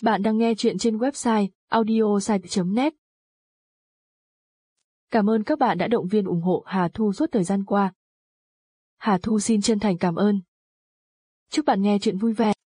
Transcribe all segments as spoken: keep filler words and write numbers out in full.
Bạn đang nghe chuyện trên website audiosite chấm net. Cảm ơn các bạn đã động viên ủng hộ Hà Thu suốt thời gian qua. Hà Thu xin chân thành cảm ơn. Chúc bạn nghe chuyện vui vẻ.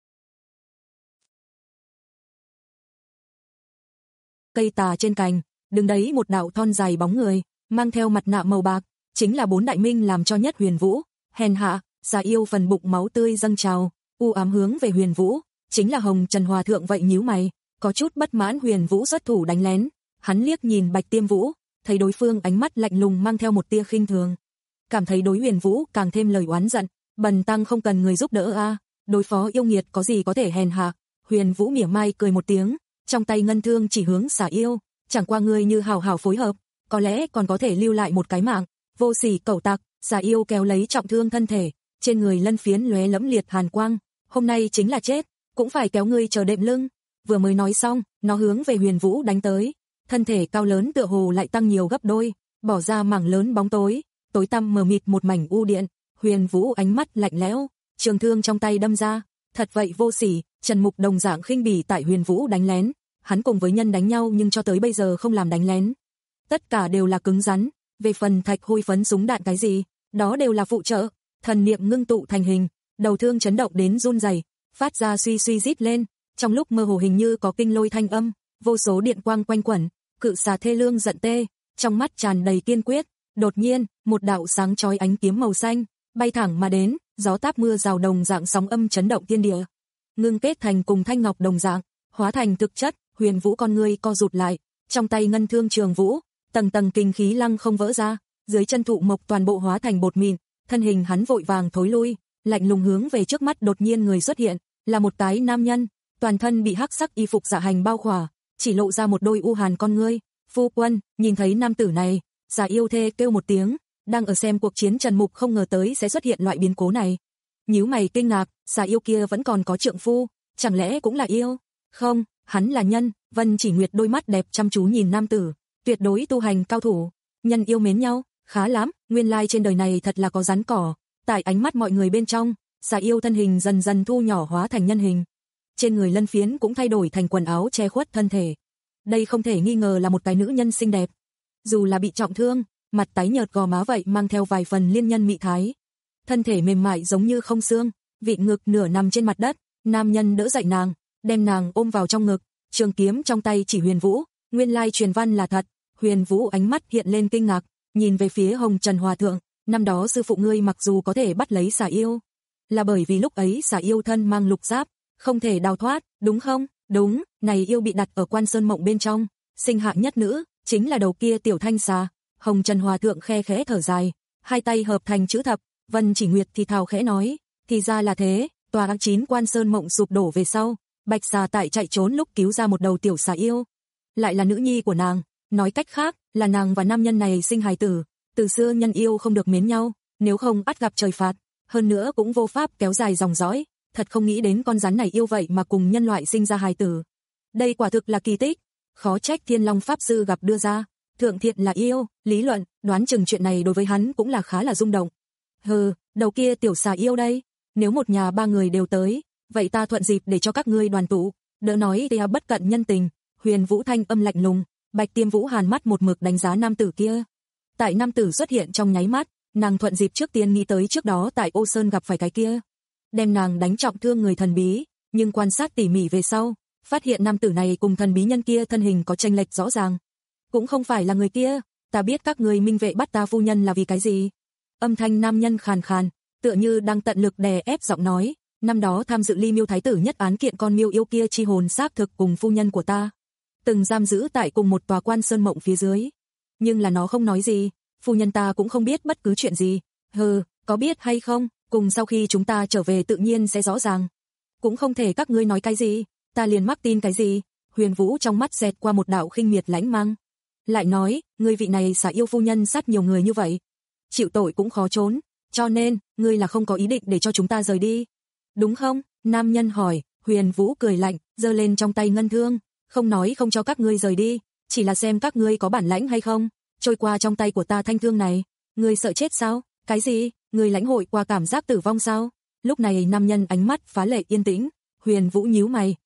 Cây tà trên cành, đứng đấy một đạo thon dài bóng người, mang theo mặt nạ màu bạc, chính là bốn đại minh làm cho Nhất Huyền Vũ. Hèn hạ, già yêu phần bụng máu tươi dâng trào, u ám hướng về Huyền Vũ, chính là Hồng Trần Hòa Thượng vậy nhíu mày, có chút bất mãn Huyền Vũ xuất thủ đánh lén. Hắn liếc nhìn Bạch Tiêm Vũ, thấy đối phương ánh mắt lạnh lùng mang theo một tia khinh thường. Cảm thấy đối Huyền Vũ càng thêm lời oán giận, bần tăng không cần người giúp đỡ a, à, đối phó yêu nghiệt có gì có thể hèn hạ. Huyền Vũ mỉa mai cười một tiếng, trong tay ngân thương chỉ hướng xà yêu, chẳng qua ngươi như hảo hảo phối hợp, có lẽ còn có thể lưu lại một cái mạng. Vô sỉ cẩu tặc, xà yêu kéo lấy trọng thương thân thể, trên người lân phiến lóe lẫm liệt hàn quang, hôm nay chính là chết, cũng phải kéo ngươi chờ đệm lưng. Vừa mới nói xong, nó hướng về Huyền Vũ đánh tới, thân thể cao lớn tựa hồ lại tăng nhiều gấp đôi, bỏ ra mảng lớn bóng tối, tối tăm mờ mịt một mảnh u điện. Huyền Vũ ánh mắt lạnh lẽo, trường thương trong tay đâm ra, thật vậy vô sỉ. Trần Mục đồng dạng khinh bỉ tại Huyền Vũ đánh lén, hắn cùng với nhân đánh nhau nhưng cho tới bây giờ không làm đánh lén, tất cả đều là cứng rắn, về phần thạch hôi phấn súng đạn cái gì, đó đều là phụ trợ. Thần niệm ngưng tụ thành hình, đầu thương chấn động đến run rẩy, phát ra suy suy rít lên, trong lúc mơ hồ hình như có kinh lôi thanh âm, vô số điện quang quanh quẩn, cự xà thê lương giận tê, trong mắt tràn đầy kiên quyết. Đột nhiên, một đạo sáng chói ánh kiếm màu xanh bay thẳng mà đến, gió táp mưa rào đồng dạng sóng âm chấn động thiên địa, ngưng kết thành cùng thanh ngọc đồng dạng, hóa thành thực chất. Huyền Vũ con ngươi co rụt lại, trong tay ngân thương trường vũ, tầng tầng kinh khí lăng không vỡ ra, dưới chân thụ mộc toàn bộ hóa thành bột mịn, thân hình hắn vội vàng thối lui, lạnh lùng hướng về trước mắt. Đột nhiên người xuất hiện, là một tái nam nhân, toàn thân bị hắc sắc y phục dạ hành bao khỏa, chỉ lộ ra một đôi u hàn con ngươi. Phu quân, nhìn thấy nam tử này, già yêu thê kêu một tiếng, đang ở xem cuộc chiến Trần Mục không ngờ tới sẽ xuất hiện loại biến cố này. Nhíu mày kinh ngạc, già yêu kia vẫn còn có trượng phu, chẳng lẽ cũng là yêu? Không, hắn là nhân. Vân Chỉ Nguyệt đôi mắt đẹp chăm chú nhìn nam tử, tuyệt đối tu hành cao thủ, nhân yêu mến nhau, khá lắm, nguyên lai trên đời này thật là có rắn cỏ. Tại ánh mắt mọi người bên trong, xà yêu thân hình dần dần thu nhỏ hóa thành nhân hình, trên người lân phiến cũng thay đổi thành quần áo che khuất thân thể. Đây không thể nghi ngờ là một cái nữ nhân xinh đẹp, dù là bị trọng thương, mặt tái nhợt gò má vậy mang theo vài phần liên nhân mị thái, thân thể mềm mại giống như không xương, vị ngực nửa nằm trên mặt đất. Nam nhân đỡ dậy nàng, đem nàng ôm vào trong ngực, trường kiếm trong tay chỉ Huyền Vũ, nguyên lai truyền văn là thật. Huyền Vũ ánh mắt hiện lên kinh ngạc, nhìn về phía Hồng Trần Hòa Thượng, năm đó sư phụ ngươi mặc dù có thể bắt lấy xà yêu, là bởi vì lúc ấy xà yêu thân mang lục giáp, không thể đào thoát, đúng không? Đúng, này yêu bị đặt ở Quan Sơn Mộng bên trong, sinh hạ nhất nữ, chính là đầu kia tiểu thanh xà. Hồng Trần Hòa Thượng khe khẽ thở dài, hai tay hợp thành chữ thập. Vân Chỉ Nguyệt thì thào khẽ nói, thì ra là thế. Tòa ác chín Quan Sơn Mộng sụp đổ về sau, Bạch xà tại chạy trốn lúc cứu ra một đầu tiểu xà yêu, lại là nữ nhi của nàng, nói cách khác là nàng và nam nhân này sinh hài tử. Từ xưa nhân yêu không được mến nhau, nếu không ắt gặp trời phạt, hơn nữa cũng vô pháp kéo dài dòng dõi. Thật không nghĩ đến con rắn này yêu vậy mà cùng nhân loại sinh ra hài tử, đây quả thực là kỳ tích, khó trách Thiên Long pháp sư gặp đưa ra. Thượng thiện là yêu, lý luận, đoán chừng chuyện này đối với hắn cũng là khá là rung động. Hừ, đầu kia tiểu xà yêu đây, nếu một nhà ba người đều tới, vậy ta thuận dịp để cho các ngươi đoàn tụ, đỡ nói thì bất cận nhân tình. Huyền Vũ thanh âm lạnh lùng, Bạch Tiêm Vũ hàn mắt một mực đánh giá nam tử kia. Tại nam tử xuất hiện trong nháy mắt, nàng thuận dịp trước tiên nghĩ tới trước đó tại Ô Sơn gặp phải cái kia, đem nàng đánh trọng thương người thần bí, nhưng quan sát tỉ mỉ về sau, phát hiện nam tử này cùng thần bí nhân kia thân hình có chênh lệch rõ ràng, cũng không phải là người kia. Ta biết các ngươi minh vệ bắt ta phu nhân là vì cái gì? Âm thanh nam nhân khàn khàn, tựa như đang tận lực đè ép giọng nói, năm đó tham dự Ly Miêu thái tử nhất án kiện con miêu yêu kia chi hồn xác thực cùng phu nhân của ta từng giam giữ tại cùng một tòa Quan Sơn Mộng phía dưới, nhưng là nó không nói gì, phu nhân ta cũng không biết bất cứ chuyện gì. Hừ, có biết hay không, cùng sau khi chúng ta trở về tự nhiên sẽ rõ ràng, cũng không thể các ngươi nói cái gì, ta liền mắc tin cái gì. Huyền Vũ trong mắt xẹt qua một đạo khinh miệt lãnh mang, lại nói, ngươi vị này xà yêu phu nhân sát nhiều người như vậy, chịu tội cũng khó trốn, cho nên, ngươi là không có ý định để cho chúng ta rời đi, đúng không? Nam nhân hỏi. Huyền Vũ cười lạnh, giơ lên trong tay ngân thương, không nói không cho các ngươi rời đi, chỉ là xem các ngươi có bản lãnh hay không, trôi qua trong tay của ta thanh thương này. Ngươi sợ chết sao? Cái gì? Ngươi lãnh hội qua cảm giác tử vong sao? Lúc này nam nhân ánh mắt phá lệ yên tĩnh. Huyền Vũ nhíu mày,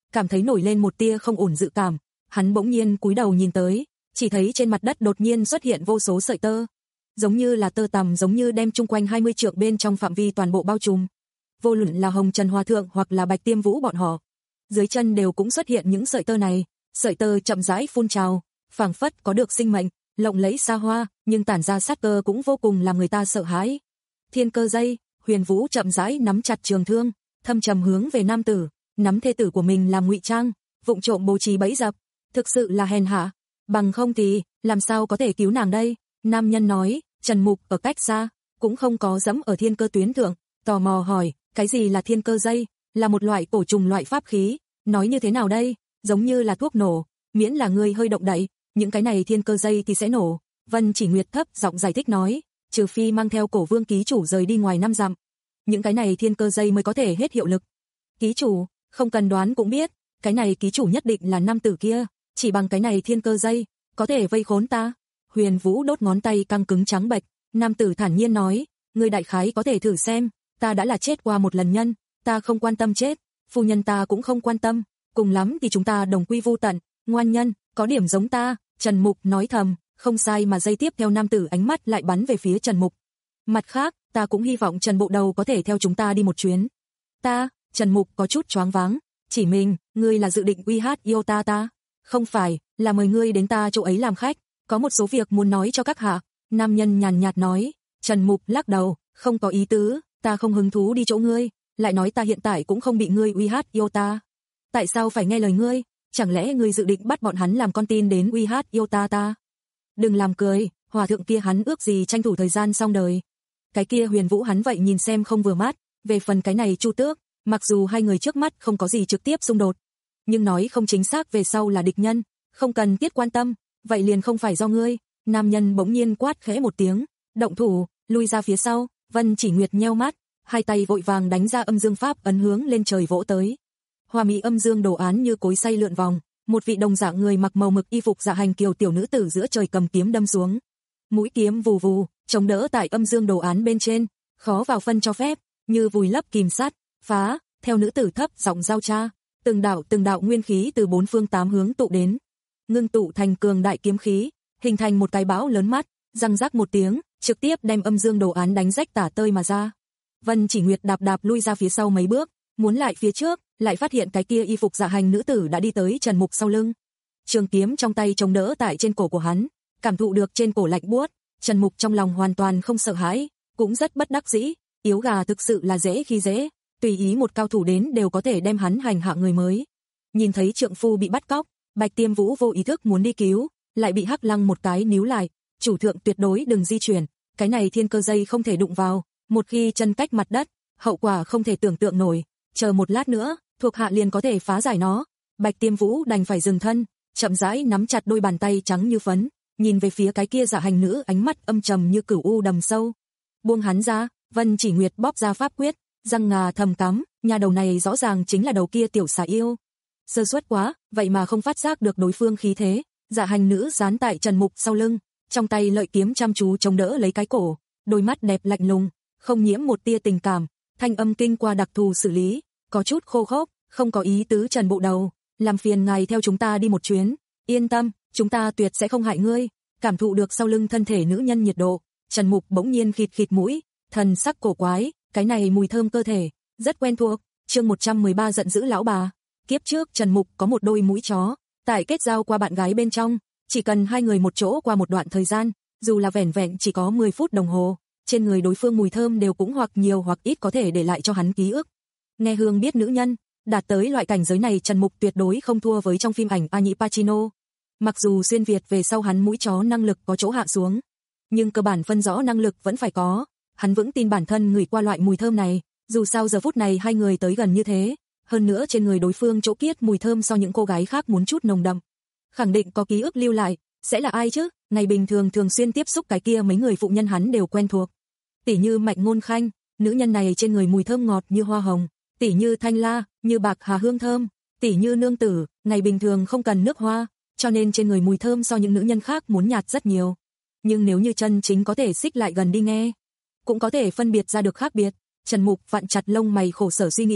cảm thấy nổi lên một tia không ổn dự cảm, hắn bỗng nhiên cúi đầu nhìn tới, chỉ thấy trên mặt đất đột nhiên xuất hiện vô số sợi tơ, giống như là tơ tằm, giống như đem chung quanh hai mươi trượng bên trong phạm vi toàn bộ bao trùm. Vô luận là Hồng Trần Hòa thượng hoặc là Bạch Tiêm Vũ bọn họ, dưới chân đều cũng xuất hiện những sợi tơ này, sợi tơ chậm rãi phun trào, phảng phất có được sinh mệnh, lộng lẫy xa hoa, nhưng tản ra sát cơ cũng vô cùng làm người ta sợ hãi. Thiên cơ dây, Huyền Vũ chậm rãi nắm chặt trường thương, thâm trầm hướng về nam tử, nắm thê tử của mình làm ngụy trang, vụng trộm bố trí bẫy dập, thực sự là hèn hạ, bằng không thì làm sao có thể cứu nàng đây? Nam nhân nói. Trần Mục ở cách xa, cũng không có dẫm ở thiên cơ tuyến thượng, tò mò hỏi, cái gì là thiên cơ dây? Là một loại cổ trùng loại pháp khí, nói như thế nào đây? Giống như là thuốc nổ, miễn là ngươi hơi động đậy, những cái này thiên cơ dây thì sẽ nổ. Vân Chỉ Nguyệt thấp giọng giải thích nói, trừ phi mang theo Cổ Vương ký chủ rời đi ngoài năm dặm, những cái này thiên cơ dây mới có thể hết hiệu lực. Ký chủ, không cần đoán cũng biết, cái này ký chủ nhất định là nam tử kia, chỉ bằng cái này thiên cơ dây, có thể vây khốn ta. Huyền Vũ đốt ngón tay căng cứng trắng bệch, nam tử thản nhiên nói, ngươi đại khái có thể thử xem, ta đã là chết qua một lần nhân, ta không quan tâm chết, phu nhân ta cũng không quan tâm, cùng lắm thì chúng ta đồng quy vu tận, ngoan nhân, có điểm giống ta. Trần Mục nói thầm, không sai mà giây tiếp theo nam tử ánh mắt lại bắn về phía Trần Mục. Mặt khác, ta cũng hy vọng Trần Bộ Đầu có thể theo chúng ta đi một chuyến. Ta, Trần Mục có chút choáng váng, chỉ mình, ngươi là dự định uy hát yêu ta ta? Không phải, là mời ngươi đến ta chỗ ấy làm khách, có một số việc muốn nói cho các hạ. Nam nhân nhàn nhạt nói. Trần Mục lắc đầu, không có ý tứ, ta không hứng thú đi chỗ ngươi, lại nói ta hiện tại cũng không bị ngươi uy hát yêu ta. Tại sao phải nghe lời ngươi? Chẳng lẽ ngươi dự định bắt bọn hắn làm con tin đến uy hát yêu ta ta? Đừng làm cười, hòa thượng kia hắn ước gì tranh thủ thời gian xong đời. Cái kia Huyền Vũ hắn vậy nhìn xem không vừa mắt, về phần cái này Chu Tước, mặc dù hai người trước mắt không có gì trực tiếp xung đột, nhưng nói không chính xác về sau là địch nhân, không cần thiết quan tâm, vậy liền không phải do ngươi. Nam nhân bỗng nhiên quát khẽ một tiếng, động thủ, lui ra phía sau. Vân Chỉ Nguyệt nheo mắt, hai tay vội vàng đánh ra âm dương pháp ấn hướng lên trời vỗ tới. Hoa mỹ âm dương đồ án như cối xay lượn vòng, một vị đồng dạng người mặc màu mực y phục dạ hành kiều tiểu nữ tử giữa trời cầm kiếm đâm xuống. Mũi kiếm vù vù, chống đỡ tại âm dương đồ án bên trên, khó vào phân cho phép, như vùi lấp kìm sắt, phá, theo nữ tử thấp giọng giao tra, từng đạo từng đạo nguyên khí từ bốn phương tám hướng tụ đến, ngưng tụ thành cường đại kiếm khí, hình thành một cái bão lớn mắt, răng rắc một tiếng, trực tiếp đem âm dương đồ án đánh rách tả tơi mà ra. Vân Chỉ Nguyệt đạp đạp lui ra phía sau mấy bước, muốn lại phía trước, lại phát hiện cái kia y phục dạ hành nữ tử đã đi tới Trần Mục sau lưng. Trường kiếm trong tay chống đỡ tại trên cổ của hắn, cảm thụ được trên cổ lạnh buốt, Trần Mục trong lòng hoàn toàn không sợ hãi, cũng rất bất đắc dĩ, yếu gà thực sự là dễ khi dễ, tùy ý một cao thủ đến đều có thể đem hắn hành hạ người mới. Nhìn thấy trượng phu bị bắt cóc, Bạch Tiêm Vũ vô ý thức muốn đi cứu, lại bị Hắc Lăng một cái níu lại, chủ thượng tuyệt đối đừng di chuyển, cái này thiên cơ dây không thể đụng vào, một khi chân cách mặt đất, hậu quả không thể tưởng tượng nổi, chờ một lát nữa, thuộc hạ liền có thể phá giải nó. Bạch Tiêm Vũ đành phải dừng thân, chậm rãi nắm chặt đôi bàn tay trắng như phấn, nhìn về phía cái kia dạ hành nữ, ánh mắt âm trầm như cửu u đầm sâu. Buông hắn ra. Vân Chỉ Nguyệt bóp ra pháp quyết, răng ngà thầm cắm, nhà đầu này rõ ràng chính là đầu kia tiểu xà yêu. Sơ suất quá, vậy mà không phát giác được đối phương khí thế. Dạ hành nữ dán tại Trần Mục sau lưng, trong tay lợi kiếm chăm chú chống đỡ lấy cái cổ, đôi mắt đẹp lạnh lùng, không nhiễm một tia tình cảm, thanh âm kinh qua đặc thù xử lý, có chút khô khốc, không có ý tứ. Trần Bộ Đầu, làm phiền ngài theo chúng ta đi một chuyến, yên tâm, chúng ta tuyệt sẽ không hại ngươi. Cảm thụ được sau lưng thân thể nữ nhân nhiệt độ, Trần Mục bỗng nhiên khịt khịt mũi, thần sắc cổ quái, cái này mùi thơm cơ thể, rất quen thuộc. Chương một trăm mười ba giận dữ lão bà. Kiếp trước Trần Mục có một đôi mũi chó, tại kết giao qua bạn gái bên trong, chỉ cần hai người một chỗ qua một đoạn thời gian, dù là vẻn vẹn chỉ có mười phút đồng hồ, trên người đối phương mùi thơm đều cũng hoặc nhiều hoặc ít có thể để lại cho hắn ký ức. Nghe hương biết nữ nhân, đạt tới loại cảnh giới này Trần Mục tuyệt đối không thua với trong phim ảnh Al Pacino. Mặc dù xuyên Việt về sau hắn mũi chó năng lực có chỗ hạ xuống, nhưng cơ bản phân rõ năng lực vẫn phải có. Hắn vững tin bản thân ngửi qua loại mùi thơm này, dù sao giờ phút này hai người tới gần như thế, hơn nữa trên người đối phương chỗ kiết mùi thơm so những cô gái khác muốn chút nồng đậm, khẳng định có ký ức lưu lại, sẽ là ai chứ? Ngày bình thường thường xuyên tiếp xúc cái kia mấy người phụ nhân hắn đều quen thuộc. Tỷ như Mạnh Ngôn Khanh, nữ nhân này trên người mùi thơm ngọt như hoa hồng, tỷ như Thanh La, như bạc hà hương thơm, tỷ như Nương Tử, ngày bình thường không cần nước hoa, cho nên trên người mùi thơm so những nữ nhân khác muốn nhạt rất nhiều. Nhưng nếu như chân chính có thể xích lại gần đi nghe, cũng có thể phân biệt ra được khác biệt. Trần Mục vặn chặt lông mày khổ sở suy nghĩ,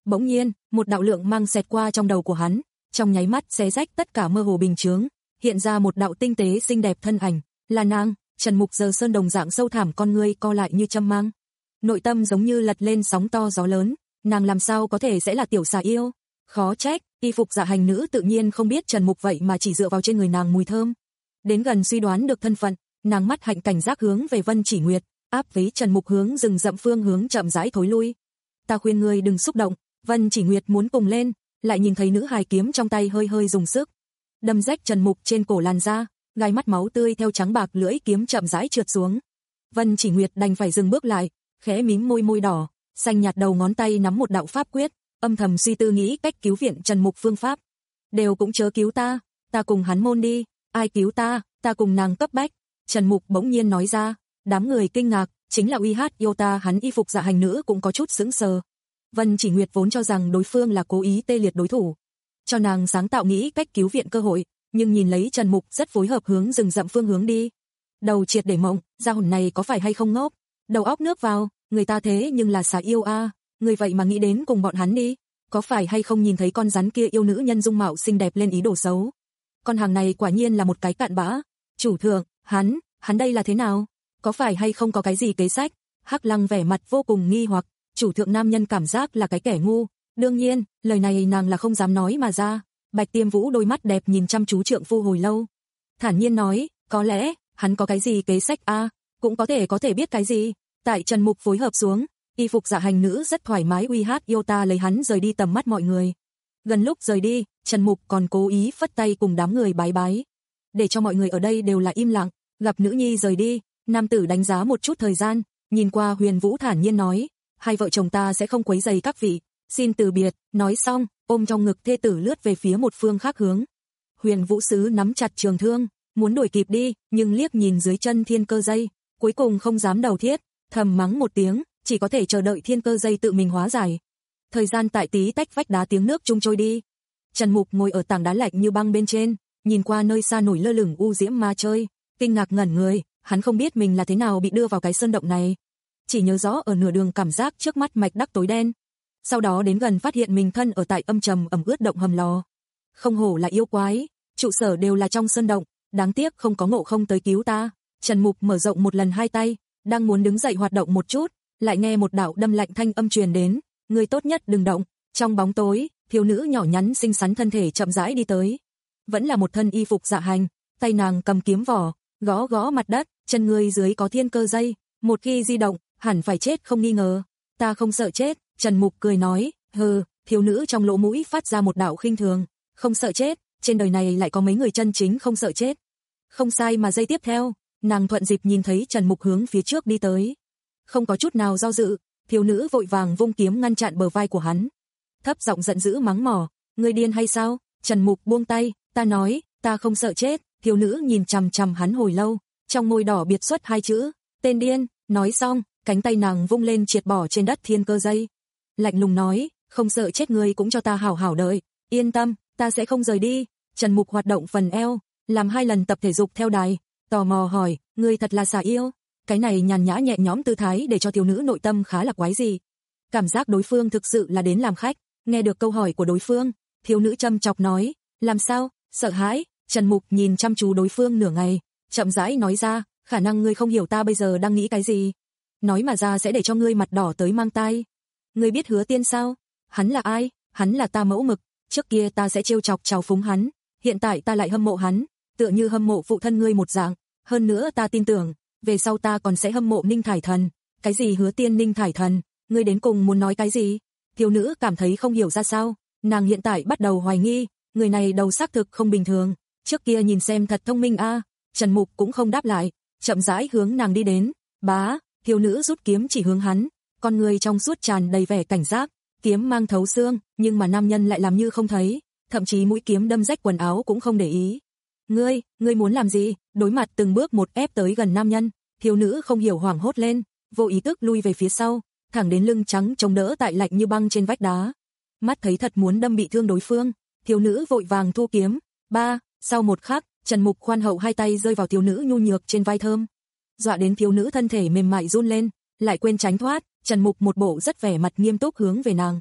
Bỗng nhiên, một đạo lượng mang xẹt qua trong đầu của hắn, trong nháy mắt xé rách tất cả mơ hồ bình chướng, hiện ra một đạo tinh tế xinh đẹp thân ảnh, là nàng. Trần Mục giờ sơn đồng dạng sâu thẳm con ngươi co lại như châm mang. Nội tâm giống như lật lên sóng to gió lớn, nàng làm sao có thể sẽ là tiểu xà yêu? Khó trách, y phục dạ hành nữ tự nhiên không biết Trần Mục vậy mà chỉ dựa vào trên người nàng mùi thơm. Đến gần suy đoán được thân phận, nàng mắt hạnh cảnh giác hướng về Vân Chỉ Nguyệt, áp với Trần Mục hướng rừng rậm phương hướng chậm rãi thối lui. Ta khuyên ngươi đừng xúc động. Vân Chỉ Nguyệt muốn cùng lên, lại nhìn thấy nữ hài kiếm trong tay hơi hơi dùng sức, đâm rách Trần Mục trên cổ làn da, gai mắt máu tươi theo trắng bạc lưỡi kiếm chậm rãi trượt xuống. Vân Chỉ Nguyệt đành phải dừng bước lại, khẽ mím môi môi đỏ, xanh nhạt đầu ngón tay nắm một đạo pháp quyết, âm thầm suy tư nghĩ cách cứu viện Trần Mục phương pháp. Đều cũng chớ cứu ta, ta cùng hắn môn đi, ai cứu ta, ta cùng nàng cấp bách. Trần Mục bỗng nhiên nói ra, đám người kinh ngạc, chính là uy hát yêu ta hắn y phục dạ hành nữ cũng có chút sững sờ. Vân Chỉ Nguyệt vốn cho rằng đối phương là cố ý tê liệt đối thủ, cho nàng sáng tạo nghĩ cách cứu viện cơ hội, nhưng nhìn lấy Trần Mục rất phối hợp hướng rừng rậm phương hướng đi. Đầu triệt để mộng, gia hồn này có phải hay không ngốc, đầu óc nước vào, người ta thế nhưng là xà yêu a, à. Người vậy mà nghĩ đến cùng bọn hắn đi, có phải hay không nhìn thấy con rắn kia yêu nữ nhân dung mạo xinh đẹp lên ý đồ xấu. Con hàng này quả nhiên là một cái cạn bã. Chủ thượng, hắn, hắn đây là thế nào? Có phải hay không có cái gì kế sách? Hắc Lăng vẻ mặt vô cùng nghi hoặc, chủ thượng nam nhân cảm giác là cái kẻ ngu. Đương nhiên, lời này nàng là không dám nói mà ra. Bạch Tiêm Vũ đôi mắt đẹp nhìn chăm chú trượng phu hồi lâu, thản nhiên nói, có lẽ, hắn có cái gì kế sách a, à, cũng có thể có thể biết cái gì. Tại Trần Mục phối hợp xuống, y phục dạ hành nữ rất thoải mái uy hát yêu ta lấy hắn rời đi tầm mắt mọi người. Gần lúc rời đi, Trần Mục còn cố ý phất tay cùng đám người bái bái, để cho mọi người ở đây đều là im lặng. Gặp nữ nhi rời đi, nam tử đánh giá một chút thời gian, nhìn qua Huyền Vũ thản nhiên nói, hai vợ chồng ta sẽ không quấy rầy các vị, xin từ biệt. Nói xong, ôm trong ngực thê tử lướt về phía một phương khác hướng. Huyền Vũ sứ nắm chặt trường thương, muốn đuổi kịp đi, nhưng liếc nhìn dưới chân thiên cơ dây, cuối cùng không dám đầu thiết, thầm mắng một tiếng, chỉ có thể chờ đợi thiên cơ dây tự mình hóa giải. Thời gian tại tí tách vách đá tiếng nước chung trôi đi. Trần Mục ngồi ở tảng đá lạnh như băng bên trên, nhìn qua nơi xa nổi lơ lửng u diễm ma chơi, kinh ngạc ngẩn người, hắn không biết mình là thế nào bị đưa vào cái sơn động này, chỉ nhớ rõ ở nửa đường cảm giác trước mắt mạch đắc tối đen. Sau đó đến gần phát hiện mình thân ở tại âm trầm ẩm ướt động hầm lò. Không hổ là yêu quái, trụ sở đều là trong sơn động, đáng tiếc không có Ngộ Không tới cứu ta. Trần Mục mở rộng một lần hai tay, đang muốn đứng dậy hoạt động một chút, lại nghe một đạo đâm lạnh thanh âm truyền đến, người tốt nhất đừng động. Trong bóng tối, thiếu nữ nhỏ nhắn xinh xắn thân thể chậm rãi đi tới, vẫn là một thân y phục dạ hành, tay nàng cầm kiếm vỏ, gõ gõ mặt đất, chân người dưới có thiên cơ dây, một khi di động, hẳn phải chết không nghi ngờ. Ta không sợ chết. Trần Mục cười nói, hừ. Thiếu nữ trong lỗ mũi phát ra một đạo khinh thường, không sợ chết, trên đời này lại có mấy người chân chính không sợ chết. Không sai mà giây tiếp theo, nàng thuận dịp nhìn thấy Trần Mục hướng phía trước đi tới, không có chút nào do dự, thiếu nữ vội vàng vung kiếm ngăn chặn bờ vai của hắn, thấp giọng giận dữ mắng mỏ, ngươi điên hay sao? Trần Mục buông tay, ta nói, ta không sợ chết. Thiếu nữ nhìn chằm chằm hắn hồi lâu, trong môi đỏ biệt xuất hai chữ, tên điên. Nói xong, cánh tay nàng vung lên triệt bỏ trên đất thiên cơ dây, lạnh lùng nói, không sợ chết ngươi cũng cho ta hảo hảo đợi, yên tâm, ta sẽ không rời đi. Trần Mục hoạt động phần eo, làm hai lần tập thể dục theo đài, tò mò hỏi, ngươi thật là xà yêu? Cái này nhàn nhã nhẹ nhõm tư thái để cho thiếu nữ nội tâm khá là quái gì. Cảm giác đối phương thực sự là đến làm khách. Nghe được câu hỏi của đối phương, thiếu nữ châm chọc nói, làm sao, sợ hãi? Trần Mục nhìn chăm chú đối phương nửa ngày, chậm rãi nói ra, khả năng ngươi không hiểu ta bây giờ đang nghĩ cái gì. Nói mà ra sẽ để cho ngươi mặt đỏ tới mang tai. Ngươi biết Hứa Tiên sao? Hắn là ai? Hắn là ta mẫu mực, trước kia ta sẽ trêu chọc trào phúng hắn, hiện tại ta lại hâm mộ hắn, tựa như hâm mộ phụ thân ngươi một dạng, hơn nữa ta tin tưởng, về sau ta còn sẽ hâm mộ Ninh Thải Thần. Cái gì Hứa Tiên Ninh Thải Thần? Ngươi đến cùng muốn nói cái gì? Thiếu nữ cảm thấy không hiểu ra sao, nàng hiện tại bắt đầu hoài nghi, người này đầu xác thực không bình thường, trước kia nhìn xem thật thông minh a. À. Trần Mục cũng không đáp lại, chậm rãi hướng nàng đi đến, bá, thiếu nữ rút kiếm chỉ hướng hắn, con người trong suốt tràn đầy vẻ cảnh giác, kiếm mang thấu xương, nhưng mà nam nhân lại làm như không thấy, thậm chí mũi kiếm đâm rách quần áo cũng không để ý. Ngươi, ngươi muốn làm gì? Đối mặt từng bước một ép tới gần nam nhân, thiếu nữ không hiểu hoảng hốt lên, vô ý thức lui về phía sau, thẳng đến lưng trắng chống đỡ tại lạnh như băng trên vách đá. Mắt thấy thật muốn đâm bị thương đối phương, thiếu nữ vội vàng thu kiếm. Ba, sau một khắc, Trần Mục khoan hậu hai tay rơi vào thiếu nữ nhu nhược trên vai thơm, dọa đến thiếu nữ thân thể mềm mại run lên, lại quên tránh thoát. Trần Mục một bộ rất vẻ mặt nghiêm túc hướng về nàng.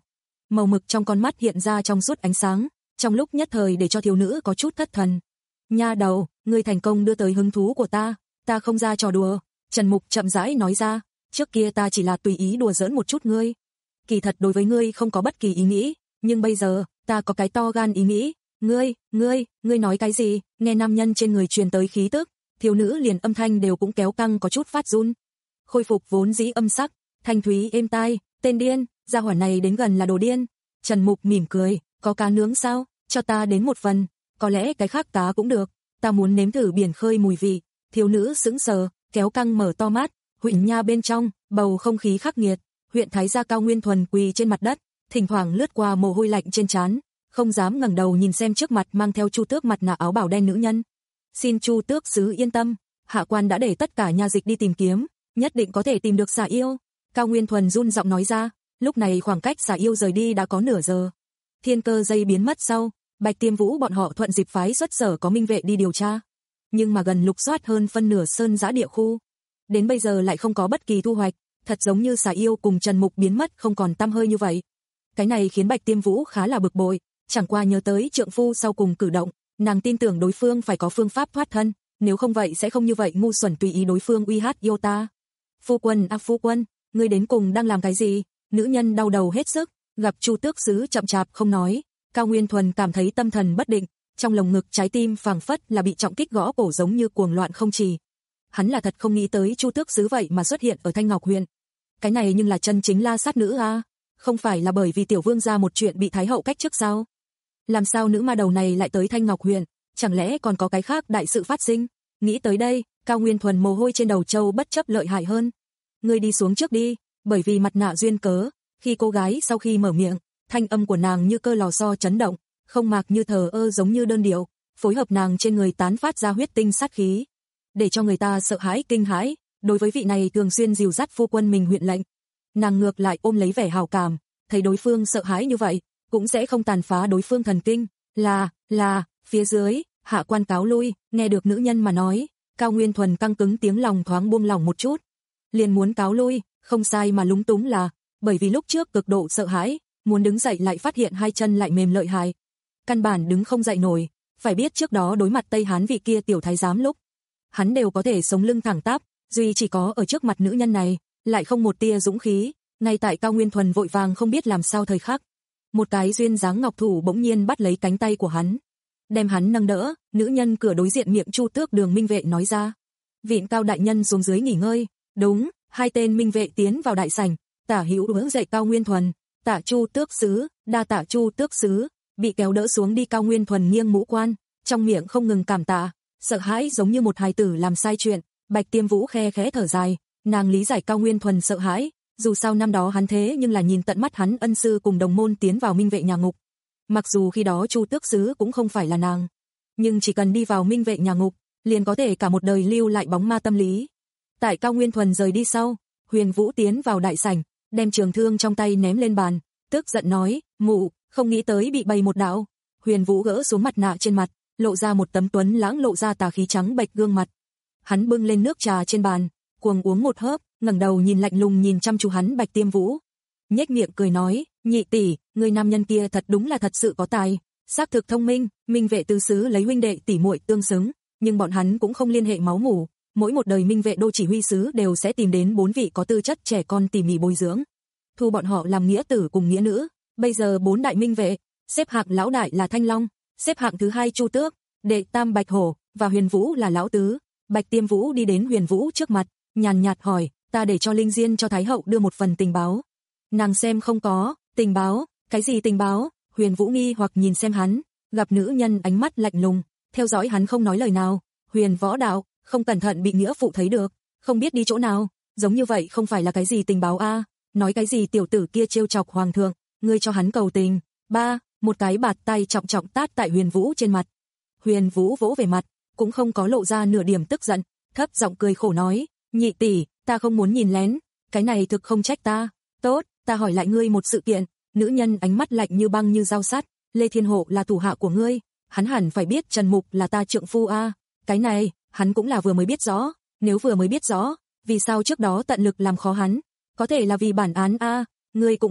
màu mực trong con mắt hiện ra trong suốt ánh sáng, trong lúc nhất thời để cho thiếu nữ có chút thất thần. Nha đầu, ngươi thành công đưa tới hứng thú của ta, ta không ra trò đùa, Trần Mục chậm rãi nói ra, trước kia ta chỉ là tùy ý đùa giỡn một chút ngươi. Kỳ thật đối với ngươi không có bất kỳ ý nghĩ, nhưng bây giờ, ta có cái to gan ý nghĩ. Ngươi, ngươi, ngươi nói cái gì? Nghe nam nhân trên người truyền tới khí tức, thiếu nữ liền âm thanh đều cũng kéo căng có chút phát run. Khôi phục vốn dĩ âm sắc, thanh thúy êm tai, tên điên, gia hỏa này đến gần là đồ điên. Trần Mục mỉm cười, có cá nướng sao? Cho ta đến một phần, có lẽ cái khác cá cũng được, ta muốn nếm thử biển khơi mùi vị. Thiếu nữ sững sờ, kéo căng mở to mắt, Huỳnh Nha bên trong, bầu không khí khắc nghiệt, huyện thái gia Cao Nguyên Thuần quỳ trên mặt đất, thỉnh thoảng lướt qua mồ hôi lạnh trên trán, không dám ngẩng đầu nhìn xem trước mặt mang theo Chu Tước mặt nạ áo bảo đen nữ nhân. Xin Chu Tước sứ yên tâm, hạ quan đã để tất cả nha dịch đi tìm kiếm, nhất định có thể tìm được xà yêu. Cao Nguyên Thuần run giọng nói ra, lúc này khoảng cách xà yêu rời đi đã có nửa giờ. Thiên cơ dây biến mất sau, Bạch Tiêm Vũ bọn họ thuận dịp phái xuất sở có minh vệ đi điều tra. Nhưng mà gần lục soát hơn phân nửa sơn giã địa khu. Đến bây giờ lại không có bất kỳ thu hoạch, thật giống như xà yêu cùng Trần Mục biến mất không còn tăm hơi như vậy. Cái này khiến Bạch Tiêm Vũ khá là bực bội, chẳng qua nhớ tới trượng phu sau cùng cử động, nàng tin tưởng đối phương phải có phương pháp thoát thân, nếu không vậy sẽ không như vậy ngu xuẩn tùy ý đối phương uy hát yêu ta. Phu quân à phu quân, ngươi đến cùng đang làm cái gì? Nữ nhân đau đầu hết sức, gặp Chu Tước sứ chậm chạp không nói, Cao Nguyên Thuần cảm thấy tâm thần bất định, trong lồng ngực trái tim phảng phất là bị trọng kích gõ cổ giống như cuồng loạn không chỉ. Hắn là thật không nghĩ tới Chu Tước sứ vậy mà xuất hiện ở Thanh Ngọc huyện. Cái này nhưng là chân chính la sát nữ a, không phải là bởi vì tiểu vương ra một chuyện bị thái hậu cách chức sao? Làm sao nữ ma đầu này lại tới Thanh Ngọc huyện, chẳng lẽ còn có cái khác đại sự phát sinh? Nghĩ tới đây, Cao Nguyên Thuần mồ hôi trên đầu trâu bất chấp lợi hại hơn. Ngươi đi xuống trước đi, bởi vì mặt nạ duyên cớ, khi cô gái sau khi mở miệng, thanh âm của nàng như cơ lò xo chấn động, không mạc như thờ ơ giống như đơn điệu, phối hợp nàng trên người tán phát ra huyết tinh sát khí, để cho người ta sợ hãi kinh hãi. Đối với vị này thường xuyên dìu dắt phu quân mình huyện lệnh, nàng ngược lại ôm lấy vẻ hào cảm, thấy đối phương sợ hãi như vậy, cũng sẽ không tàn phá đối phương thần kinh. Là, là, phía dưới, hạ quan cáo lui. Nghe được nữ nhân mà nói, Cao Nguyên Thuần căng cứng tiếng lòng thoáng buông lòng một chút, liền muốn cáo lui, không sai mà lúng túng là, bởi vì lúc trước cực độ sợ hãi, muốn đứng dậy lại phát hiện hai chân lại mềm lợi hại, căn bản đứng không dậy nổi. Phải biết trước đó đối mặt Tây Hán vị kia tiểu thái giám lúc, hắn đều có thể sống lưng thẳng tắp, duy chỉ có ở trước mặt nữ nhân này, lại không một tia dũng khí. Ngay tại Cao Nguyên Thuần vội vàng không biết làm sao thời khắc, một cái duyên dáng ngọc thủ bỗng nhiên bắt lấy cánh tay của hắn, đem hắn nâng đỡ. Nữ nhân cửa đối diện miệng Chu Tước Đường minh vệ nói ra, Vịn Cao đại nhân xuống dưới nghỉ ngơi. Đúng, hai tên minh vệ tiến vào đại sảnh, tả hữu hướng dậy Cao Nguyên Thuần, tạ Chu Tước sứ, đa tạ Chu Tước sứ. Bị kéo đỡ xuống đi Cao Nguyên Thuần nghiêng mũ quan, trong miệng không ngừng cảm tạ, sợ hãi giống như một hài tử làm sai chuyện. Bạch Tiêm Vũ khe khẽ thở dài, nàng lý giải Cao Nguyên Thuần sợ hãi, dù sao năm đó hắn thế nhưng là nhìn tận mắt hắn ân sư cùng đồng môn tiến vào minh vệ nhà ngục. Mặc dù khi đó Chu Tước sứ cũng không phải là nàng, nhưng chỉ cần đi vào minh vệ nhà ngục, liền có thể cả một đời lưu lại bóng ma tâm lý. Tại Cao Nguyên Thuần rời đi sau, Huyền Vũ tiến vào đại sảnh, đem trường thương trong tay ném lên bàn, tức giận nói, mụ, không nghĩ tới bị bày một đạo. Huyền Vũ gỡ xuống mặt nạ trên mặt, lộ ra một tấm tuấn lãng lộ ra tà khí trắng bệch gương mặt. Hắn bưng lên nước trà trên bàn, cuồng uống một hớp, ngẩng đầu nhìn lạnh lùng nhìn chăm chú hắn Bạch Tiêm Vũ, nhếch miệng cười nói, nhị tỷ, người nam nhân kia thật đúng là thật sự có tài, xác thực thông minh. Minh vệ tứ xứ lấy huynh đệ tỷ muội tương xứng, nhưng bọn hắn cũng không liên hệ máu mủ, mỗi một đời minh vệ đô chỉ huy sứ đều sẽ tìm đến bốn vị có tư chất trẻ con tỉ mỉ bồi dưỡng, thu bọn họ làm nghĩa tử cùng nghĩa nữ. Bây giờ bốn đại minh vệ, xếp hạng lão đại là Thanh Long, xếp hạng thứ hai Chu Tước, đệ tam Bạch Hổ, và Huyền Vũ là lão tứ. Bạch Tiêm Vũ đi đến Huyền Vũ trước mặt, nhàn nhạt hỏi, ta để cho Linh Diên cho Thái hậu đưa một phần tình báo. Nàng xem không có. Tình báo? Cái gì tình báo? Huyền Vũ nghi hoặc nhìn xem hắn, gặp nữ nhân ánh mắt lạnh lùng, theo dõi hắn không nói lời nào. Huyền Võ đạo, không cẩn thận bị nghĩa phụ thấy được, không biết đi chỗ nào, giống như vậy không phải là cái gì tình báo a? Nói cái gì tiểu tử kia trêu chọc hoàng thượng, ngươi cho hắn cầu tình. Ba, một cái bạt tay trọng trọng tát tại Huyền Vũ trên mặt. Huyền Vũ vỗ về mặt, cũng không có lộ ra nửa điểm tức giận, thấp giọng cười khổ nói, nhị tỷ, ta không muốn nhìn lén, cái này thực không trách ta. Tốt, ta hỏi lại ngươi một sự kiện. Nữ nhân ánh mắt lạnh như băng như dao sắt, Lê Thiên Hộ là thủ hạ của ngươi, hắn hẳn phải biết Trần Mục là ta trượng phu a. Cái này, hắn cũng là vừa mới biết rõ, nếu vừa mới biết rõ, vì sao trước đó tận lực làm khó hắn? Có thể là vì bản án a. Ngươi cũng biết,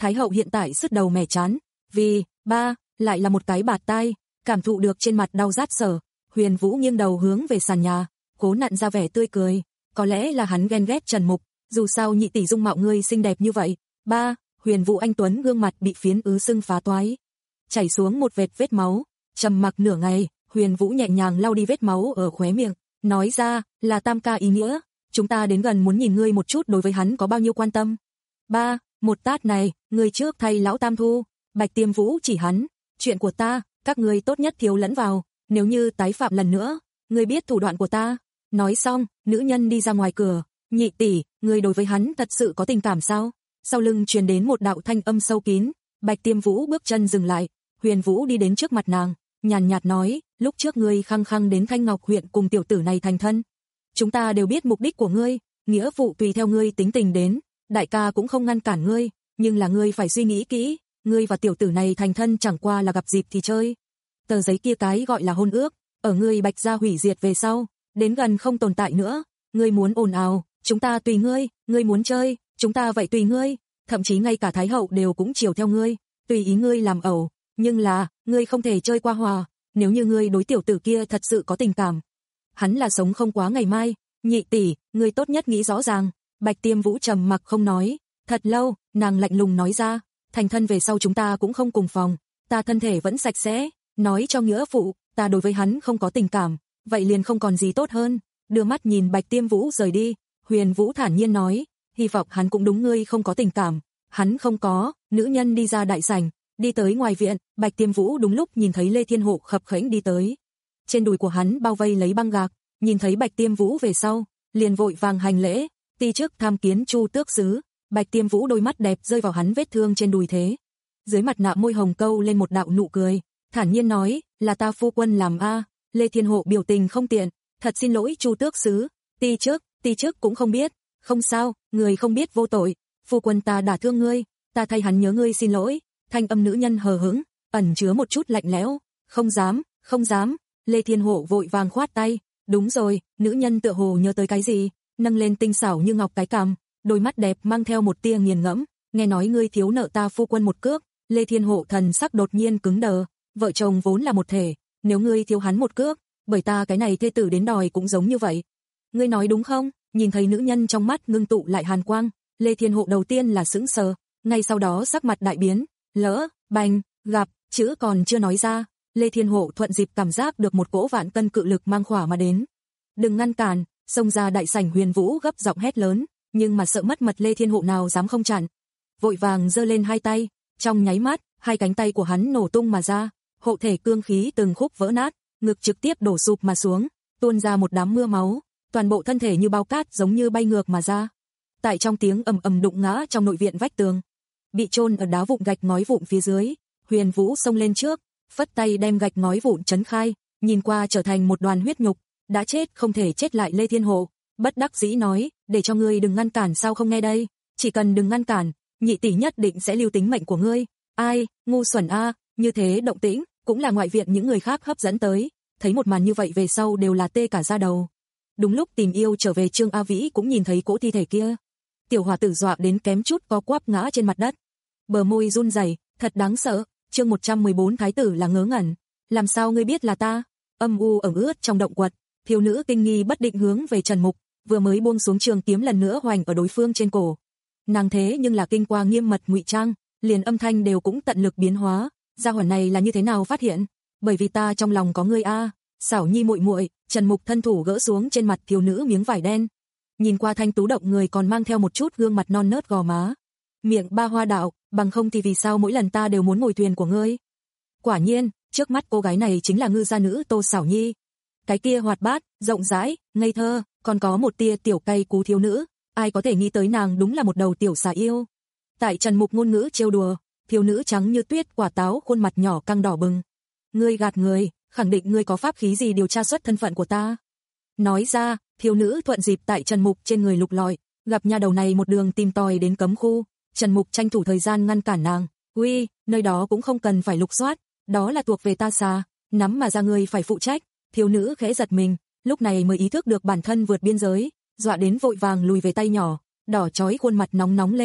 Thái hậu hiện tại sứt đầu mẻ chán, vì, ba, lại là một cái bạt tai, cảm thụ được trên mặt đau rát sở, Huyền Vũ nghiêng đầu hướng về sàn nhà, cố nặn ra vẻ tươi cười, có lẽ là hắn ghen ghét Trần Mục, dù sao nhị tỷ dung mạo ngươi xinh đẹp như vậy. Ba, Huyền Vũ anh tuấn gương mặt bị phiến ứ sưng phá toái, chảy xuống một vệt vết máu, trầm mặc nửa ngày, Huyền Vũ nhẹ nhàng lau đi vết máu ở khóe miệng, nói ra, là tam ca ý nghĩa, chúng ta đến gần muốn nhìn ngươi một chút đối với hắn có bao nhiêu quan tâm. Ba, một tát này, ngươi trước thay lão tam thu. Bạch Tiêm Vũ chỉ hắn, chuyện của ta, các ngươi tốt nhất thiếu lẫn vào, nếu như tái phạm lần nữa, ngươi biết thủ đoạn của ta. Nói xong, nữ nhân đi ra ngoài cửa, nhị tỷ, ngươi đối với hắn thật sự có tình cảm sao? Sau lưng truyền đến một đạo thanh âm sâu kín, Bạch Tiêm Vũ bước chân dừng lại, Huyền Vũ đi đến trước mặt nàng, nhàn nhạt nói, lúc trước ngươi khăng khăng đến Thanh Ngọc huyện cùng tiểu tử này thành thân. Chúng ta đều biết mục đích của ngươi, nghĩa vụ tùy theo ngươi tính tình đến, đại ca cũng không ngăn cản ngươi, nhưng là ngươi phải suy nghĩ kỹ, ngươi và tiểu tử này thành thân chẳng qua là gặp dịp thì chơi. Tờ giấy kia cái gọi là hôn ước, ở ngươi Bạch gia hủy diệt về sau, đến gần không tồn tại nữa, ngươi muốn ồn ào, chúng ta tùy ngươi, ngươi muốn chơi, chúng ta vậy tùy ngươi, thậm chí ngay cả Thái hậu đều cũng chiều theo ngươi, tùy ý ngươi làm ẩu, nhưng là, ngươi không thể chơi qua hòa, nếu như ngươi đối tiểu tử kia thật sự có tình cảm. Hắn là sống không quá ngày mai, nhị tỷ, ngươi tốt nhất nghĩ rõ ràng. Bạch Tiêm Vũ trầm mặc không nói, thật lâu, nàng lạnh lùng nói ra, thành thân về sau chúng ta cũng không cùng phòng, ta thân thể vẫn sạch sẽ, nói cho nghĩa phụ, ta đối với hắn không có tình cảm, vậy liền không còn gì tốt hơn. Đưa mắt nhìn Bạch Tiêm Vũ rời đi, Huyền Vũ thản nhiên nói, hy vọng hắn cũng đúng ngươi không có tình cảm. Hắn không có. Nữ nhân đi ra đại sảnh, đi tới ngoài viện, Bạch Tiêm Vũ đúng lúc nhìn thấy Lê Thiên Hộ khập khẽnh đi tới. Trên đùi của hắn bao vây lấy băng gạc, nhìn thấy Bạch Tiêm Vũ về sau, liền vội vàng hành lễ, ti chức tham kiến Chu tước sứ. Bạch Tiêm Vũ đôi mắt đẹp rơi vào hắn vết thương trên đùi thế. Dưới mặt nạ môi hồng câu lên một đạo nụ cười, thản nhiên nói, là ta phu quân làm a. Lê Thiên Hộ biểu tình không tiện, thật xin lỗi Chu tước sứ, ti chức, ti chức cũng không biết, không sao, người không biết vô tội, phu quân ta đả thương ngươi, ta thay hắn nhớ ngươi xin lỗi. Thanh âm nữ nhân hờ hững, ẩn chứa một chút lạnh lẽo, không dám, không dám. Lê Thiên Hộ vội vàng khoát tay, đúng rồi, nữ nhân tựa hồ nhớ tới cái gì, nâng lên tinh xảo như ngọc cái cằm, đôi mắt đẹp mang theo một tia nghiền ngẫm, nghe nói ngươi thiếu nợ ta phu quân một cước. Lê Thiên Hộ thần sắc đột nhiên cứng đờ, vợ chồng vốn là một thể, nếu ngươi thiếu hắn một cước, bởi ta cái này thê tử đến đòi cũng giống như vậy. Ngươi nói đúng không? Nhìn thấy nữ nhân trong mắt ngưng tụ lại hàn quang, Lê Thiên Hộ đầu tiên là sững sờ, ngay sau đó sắc mặt đại biến, lỡ, bành, gặp, chữ còn chưa nói ra, Lê Thiên Hộ thuận dịp cảm giác được một cỗ vạn cân cự lực mang khỏa mà đến. Đừng ngăn cản, xông ra đại sảnh. Huyền Vũ gấp giọng hét lớn, nhưng mà sợ mất mật Lê Thiên Hộ nào dám không chặn. Vội vàng giơ lên hai tay, trong nháy mắt, hai cánh tay của hắn nổ tung mà ra, hộ thể cương khí từng khúc vỡ nát, ngực trực tiếp đổ sụp mà xuống, tuôn ra một đám mưa máu, toàn bộ thân thể như bao cát giống như bay ngược mà ra. Tại trong tiếng ầm ầm đụng ngã trong nội viện vách tường, bị chôn ở đá vụn gạch ngói vụn phía dưới, Huyền Vũ xông lên trước, phất tay đem gạch ngói vụn chấn khai, nhìn qua trở thành một đoàn huyết nhục, đã chết không thể chết lại. Lê Thiên Hộ bất đắc dĩ nói, để cho ngươi đừng ngăn cản sao không nghe đây, chỉ cần đừng ngăn cản, nhị tỷ nhất định sẽ lưu tính mệnh của ngươi. Ai, ngu xuẩn a, như thế động tĩnh, cũng là ngoại viện những người khác hấp dẫn tới, thấy một màn như vậy về sau đều là tê cả da đầu. Đúng lúc Tìm Yêu trở về, Trương A Vĩ cũng nhìn thấy cỗ thi thể kia, tiểu hòa tử dọa đến kém chút co quắp ngã trên mặt đất, bờ môi run rẩy, thật đáng sợ. Chương một trăm mười bốn Thái tử là ngớ ngẩn, làm sao ngươi biết là ta? Âm u ẩm ướt trong động quật, thiếu nữ kinh nghi bất định hướng về Trần Mục, vừa mới buông xuống trường kiếm lần nữa hoành ở đối phương trên cổ. Nàng thế nhưng là kinh qua nghiêm mật ngụy trang, liền âm thanh đều cũng tận lực biến hóa, gia hỏa này là như thế nào phát hiện? Bởi vì ta trong lòng có ngươi a, xảo nhi muội muội. Trần Mục thân thủ gỡ xuống trên mặt thiếu nữ miếng vải đen, nhìn qua thanh tú động người còn mang theo một chút gương mặt non nớt gò má, miệng ba hoa đạo, bằng không thì vì sao mỗi lần ta đều muốn ngồi thuyền của ngươi? Quả nhiên, trước mắt cô gái này chính là ngư gia nữ Tô Xảo Nhi. Cái kia hoạt bát, rộng rãi, ngây thơ, còn có một tia tiểu cay cú thiếu nữ, ai có thể nghĩ tới nàng đúng là một đầu tiểu xà yêu. Tại Trần Mục ngôn ngữ trêu đùa, thiếu nữ trắng như tuyết quả táo khuôn mặt nhỏ căng đỏ bừng. Ngươi gạt người, khẳng định ngươi có pháp khí gì điều tra xuất thân phận của ta. Nói ra, thiếu nữ thuận dịp tại Trần Mục trên người lục lọi, gặp nhà đầu này một đường tìm tòi đến cấm khu. Trần Mục tranh thủ thời gian ngăn cản nàng, uy, nơi đó cũng không cần phải lục soát, đó là thuộc về ta xà, nắm mà ra người phải phụ trách. Thiếu nữ khẽ giật mình, lúc này mới ý thức được bản thân vượt biên giới, dọa đến vội vàng lùi về tay nhỏ, đỏ chói khuôn mặt nóng nóng lên,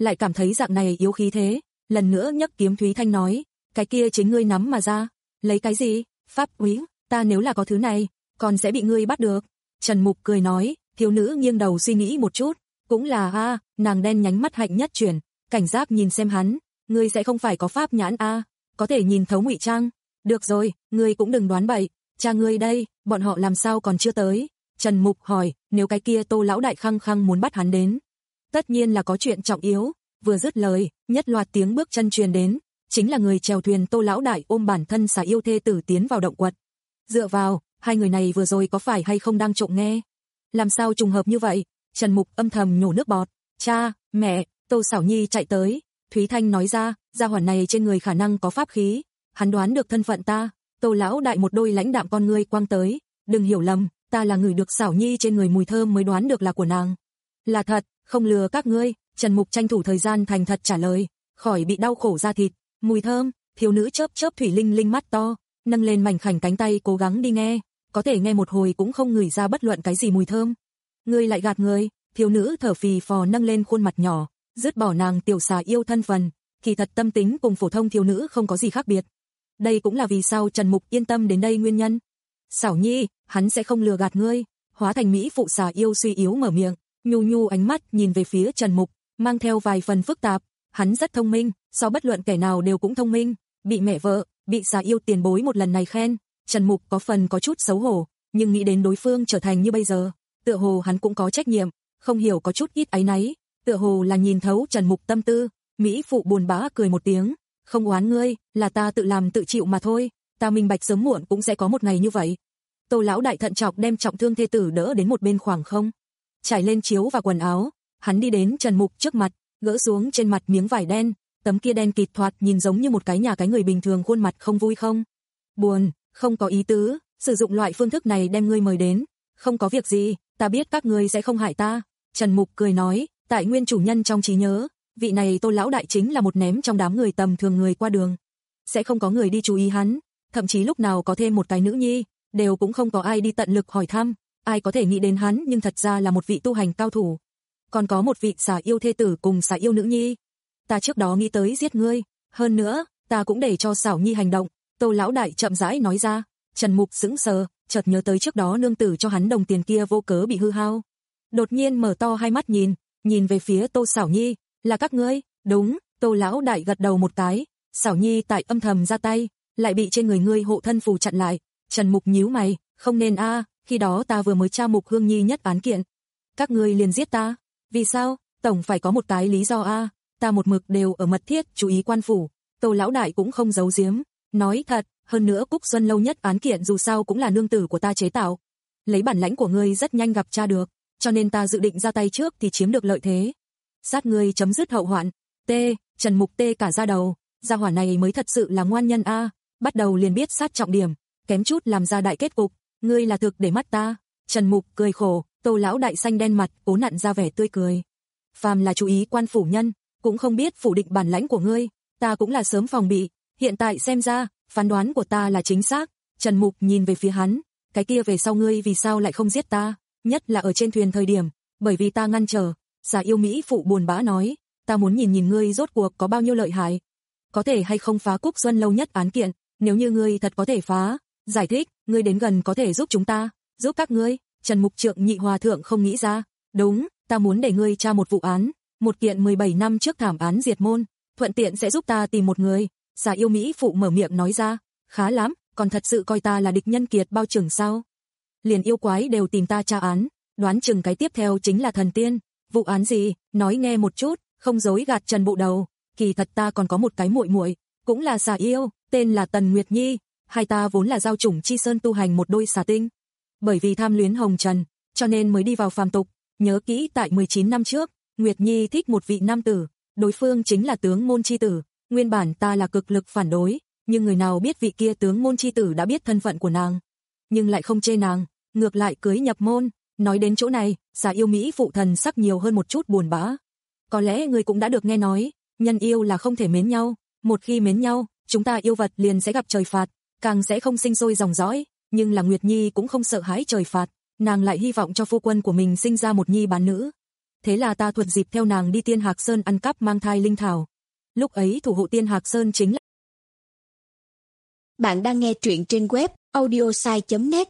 lại cảm thấy dạng này yếu khí thế, lần nữa nhấc kiếm Thúy Thanh nói, cái kia chính ngươi nắm mà ra, lấy cái gì, pháp úy, ta nếu là có thứ này, còn sẽ bị ngươi bắt được. Trần Mục cười nói, thiếu nữ nghiêng đầu suy nghĩ một chút, cũng là a, nàng đen nhánh mắt hạnh nhất chuyển, cảnh giác nhìn xem hắn, ngươi sẽ không phải có pháp nhãn a, có thể nhìn thấu ngụy trang. Được rồi, ngươi cũng đừng đoán bậy, cha ngươi đây, bọn họ làm sao còn chưa tới? Trần Mục hỏi, nếu cái kia Tô lão đại khăng khăng muốn bắt hắn đến, tất nhiên là có chuyện trọng yếu. Vừa dứt lời, nhất loạt tiếng bước chân truyền đến, chính là người chèo thuyền Tô lão đại ôm bản thân xà yêu thê tử tiến vào động quật. Dựa vào, hai người này vừa rồi có phải hay không đang trộm nghe? Làm sao trùng hợp như vậy? Trần Mục âm thầm nhổ nước bọt. Cha, mẹ, Tô Sảo Nhi chạy tới. Thúy Thanh nói ra, gia hỏa này trên người khả năng có pháp khí. Hắn đoán được thân phận ta. Tô lão đại một đôi lãnh đạm con ngươi quang tới. Đừng hiểu lầm, ta là người được Sảo Nhi trên người mùi thơm mới đoán được là của nàng. Là thật, không lừa các ngươi. Trần Mục tranh thủ thời gian thành thật trả lời, khỏi bị đau khổ da thịt. Mùi thơm, thiếu nữ chớp chớp thủy linh linh mắt to, nâng lên mảnh khảnh cánh tay cố gắng đi nghe, có thể nghe một hồi cũng không ngửi ra bất luận cái gì mùi thơm. Ngươi lại gạt người, thiếu nữ thở phì phò nâng lên khuôn mặt nhỏ, dứt bỏ nàng tiểu xà yêu thân phần, kỳ thật tâm tính cùng phổ thông thiếu nữ không có gì khác biệt. Đây cũng là vì sao Trần Mục yên tâm đến đây nguyên nhân. Sảo Nhi, hắn sẽ không lừa gạt ngươi. Hóa thành mỹ phụ xà yêu suy yếu mở miệng, nhu nhu ánh mắt nhìn về phía Trần Mục, mang theo vài phần phức tạp. Hắn rất thông minh, so bất luận kẻ nào đều cũng thông minh, bị mẹ vợ, bị xà yêu tiền bối một lần này khen, Trần Mục có phần có chút xấu hổ, nhưng nghĩ đến đối phương trở thành như bây giờ, tựa hồ hắn cũng có trách nhiệm, không hiểu có chút ít áy náy, tựa hồ là nhìn thấu Trần Mục tâm tư. Mỹ phụ buồn bã cười một tiếng, không oán ngươi, là ta tự làm tự chịu mà thôi, ta minh bạch sớm muộn cũng sẽ có một ngày như vậy. Tô lão đại thận trọng đem trọng thương thê tử đỡ đến một bên khoảng không, trải lên chiếu và quần áo, hắn đi đến Trần Mục trước mặt, gỡ xuống trên mặt miếng vải đen, tấm kia đen kịt thoạt nhìn giống như một cái nhà cái người bình thường, khuôn mặt không vui không buồn, không có ý tứ, sử dụng loại phương thức này đem ngươi mời đến, không có việc gì, ta biết các ngươi sẽ không hại ta. Trần Mục cười nói, tại nguyên chủ nhân trong trí nhớ, vị này Tô lão đại chính là một ném trong đám người tầm thường người qua đường, sẽ không có người đi chú ý hắn, thậm chí lúc nào có thêm một cái nữ nhi, đều cũng không có ai đi tận lực hỏi thăm, ai có thể nghĩ đến hắn nhưng thật ra là một vị tu hành cao thủ. Còn có một vị xà yêu thê tử cùng xà yêu nữ nhi. Ta trước đó nghĩ tới giết ngươi, hơn nữa, ta cũng để cho Sảo Nhi hành động. Tô lão đại chậm rãi nói ra. Trần Mục sững sờ, chợt nhớ tới trước đó nương tử cho hắn đồng tiền kia vô cớ bị hư hao. Đột nhiên mở to hai mắt nhìn, nhìn về phía Tô Sảo Nhi, là các ngươi? Đúng, Tô lão đại gật đầu một cái. Sảo Nhi tại âm thầm ra tay, lại bị trên người ngươi hộ thân phù chặn lại. Trần Mục nhíu mày, không nên a, khi đó ta vừa mới tra Mục Hương Nhi nhất án kiện, các ngươi liền giết ta. Vì sao? Tổng phải có một cái lý do a, ta một mực đều ở mật thiết chú ý quan phủ. Tô lão đại cũng không giấu giếm, nói thật, hơn nữa Cúc Xuân lâu nhất án kiện dù sao cũng là nương tử của ta chế tạo. Lấy bản lãnh của ngươi rất nhanh gặp tra được, cho nên ta dự định ra tay trước thì chiếm được lợi thế. Sát ngươi chấm dứt hậu hoạn. T, Trần Mục tê cả da đầu, gia hỏa này mới thật sự là ngoan nhân a, bắt đầu liền biết sát trọng điểm, kém chút làm ra đại kết cục, ngươi là thực để mắt ta. Trần Mục cười khổ. Tô lão đại xanh đen mặt, cố nặn ra vẻ tươi cười. Phàm là chú ý quan phủ nhân, cũng không biết phủ định bản lãnh của ngươi, ta cũng là sớm phòng bị, hiện tại xem ra, phán đoán của ta là chính xác. Trần Mục nhìn về phía hắn, cái kia về sau ngươi vì sao lại không giết ta, nhất là ở trên thuyền thời điểm, bởi vì ta ngăn trở. Xà yêu Mỹ phụ buồn bã nói, ta muốn nhìn nhìn ngươi rốt cuộc có bao nhiêu lợi hại, có thể hay không phá Cúc Xuân lâu nhất án kiện, nếu như ngươi thật có thể phá, giải thích, ngươi đến gần có thể giúp chúng ta, giúp các ngươi. Trần Mục Trượng nhị hòa thượng không nghĩ ra, đúng, ta muốn để ngươi tra một vụ án, một kiện mười bảy năm trước thảm án diệt môn, thuận tiện sẽ giúp ta tìm một người. Xà yêu Mỹ phụ mở miệng nói ra, khá lắm, còn thật sự coi ta là địch nhân kiệt bao trưởng sao? Liền yêu quái đều tìm ta tra án, đoán chừng cái tiếp theo chính là thần tiên. Vụ án gì, nói nghe một chút, không dối gạt Trần bộ đầu, kỳ thật ta còn có một cái muội muội, cũng là xà yêu, tên là Tần Nguyệt Nhi, hai ta vốn là giao chủng chi sơn tu hành một đôi xà tinh. Bởi vì tham luyến hồng trần, cho nên mới đi vào phàm tục, nhớ kỹ tại mười chín năm trước, Nguyệt Nhi thích một vị nam tử, đối phương chính là tướng môn chi tử, nguyên bản ta là cực lực phản đối, nhưng người nào biết vị kia tướng môn chi tử đã biết thân phận của nàng, nhưng lại không chê nàng, ngược lại cưới nhập môn. Nói đến chỗ này, xà yêu Mỹ phụ thần sắc nhiều hơn một chút buồn bã. Có lẽ người cũng đã được nghe nói, nhân yêu là không thể mến nhau, một khi mến nhau, chúng ta yêu vật liền sẽ gặp trời phạt, càng sẽ không sinh sôi dòng dõi. Nhưng là Nguyệt Nhi cũng không sợ hãi trời phạt, nàng lại hy vọng cho phu quân của mình sinh ra một nhi bán nữ. thế là ta thuận dịp theo nàng đi Tiên Hạc Sơn ăn cắp mang thai linh thảo. Lúc ấy thủ hộ Tiên Hạc Sơn chính là... Bạn đang nghe truyện trên web audiosai chấm net.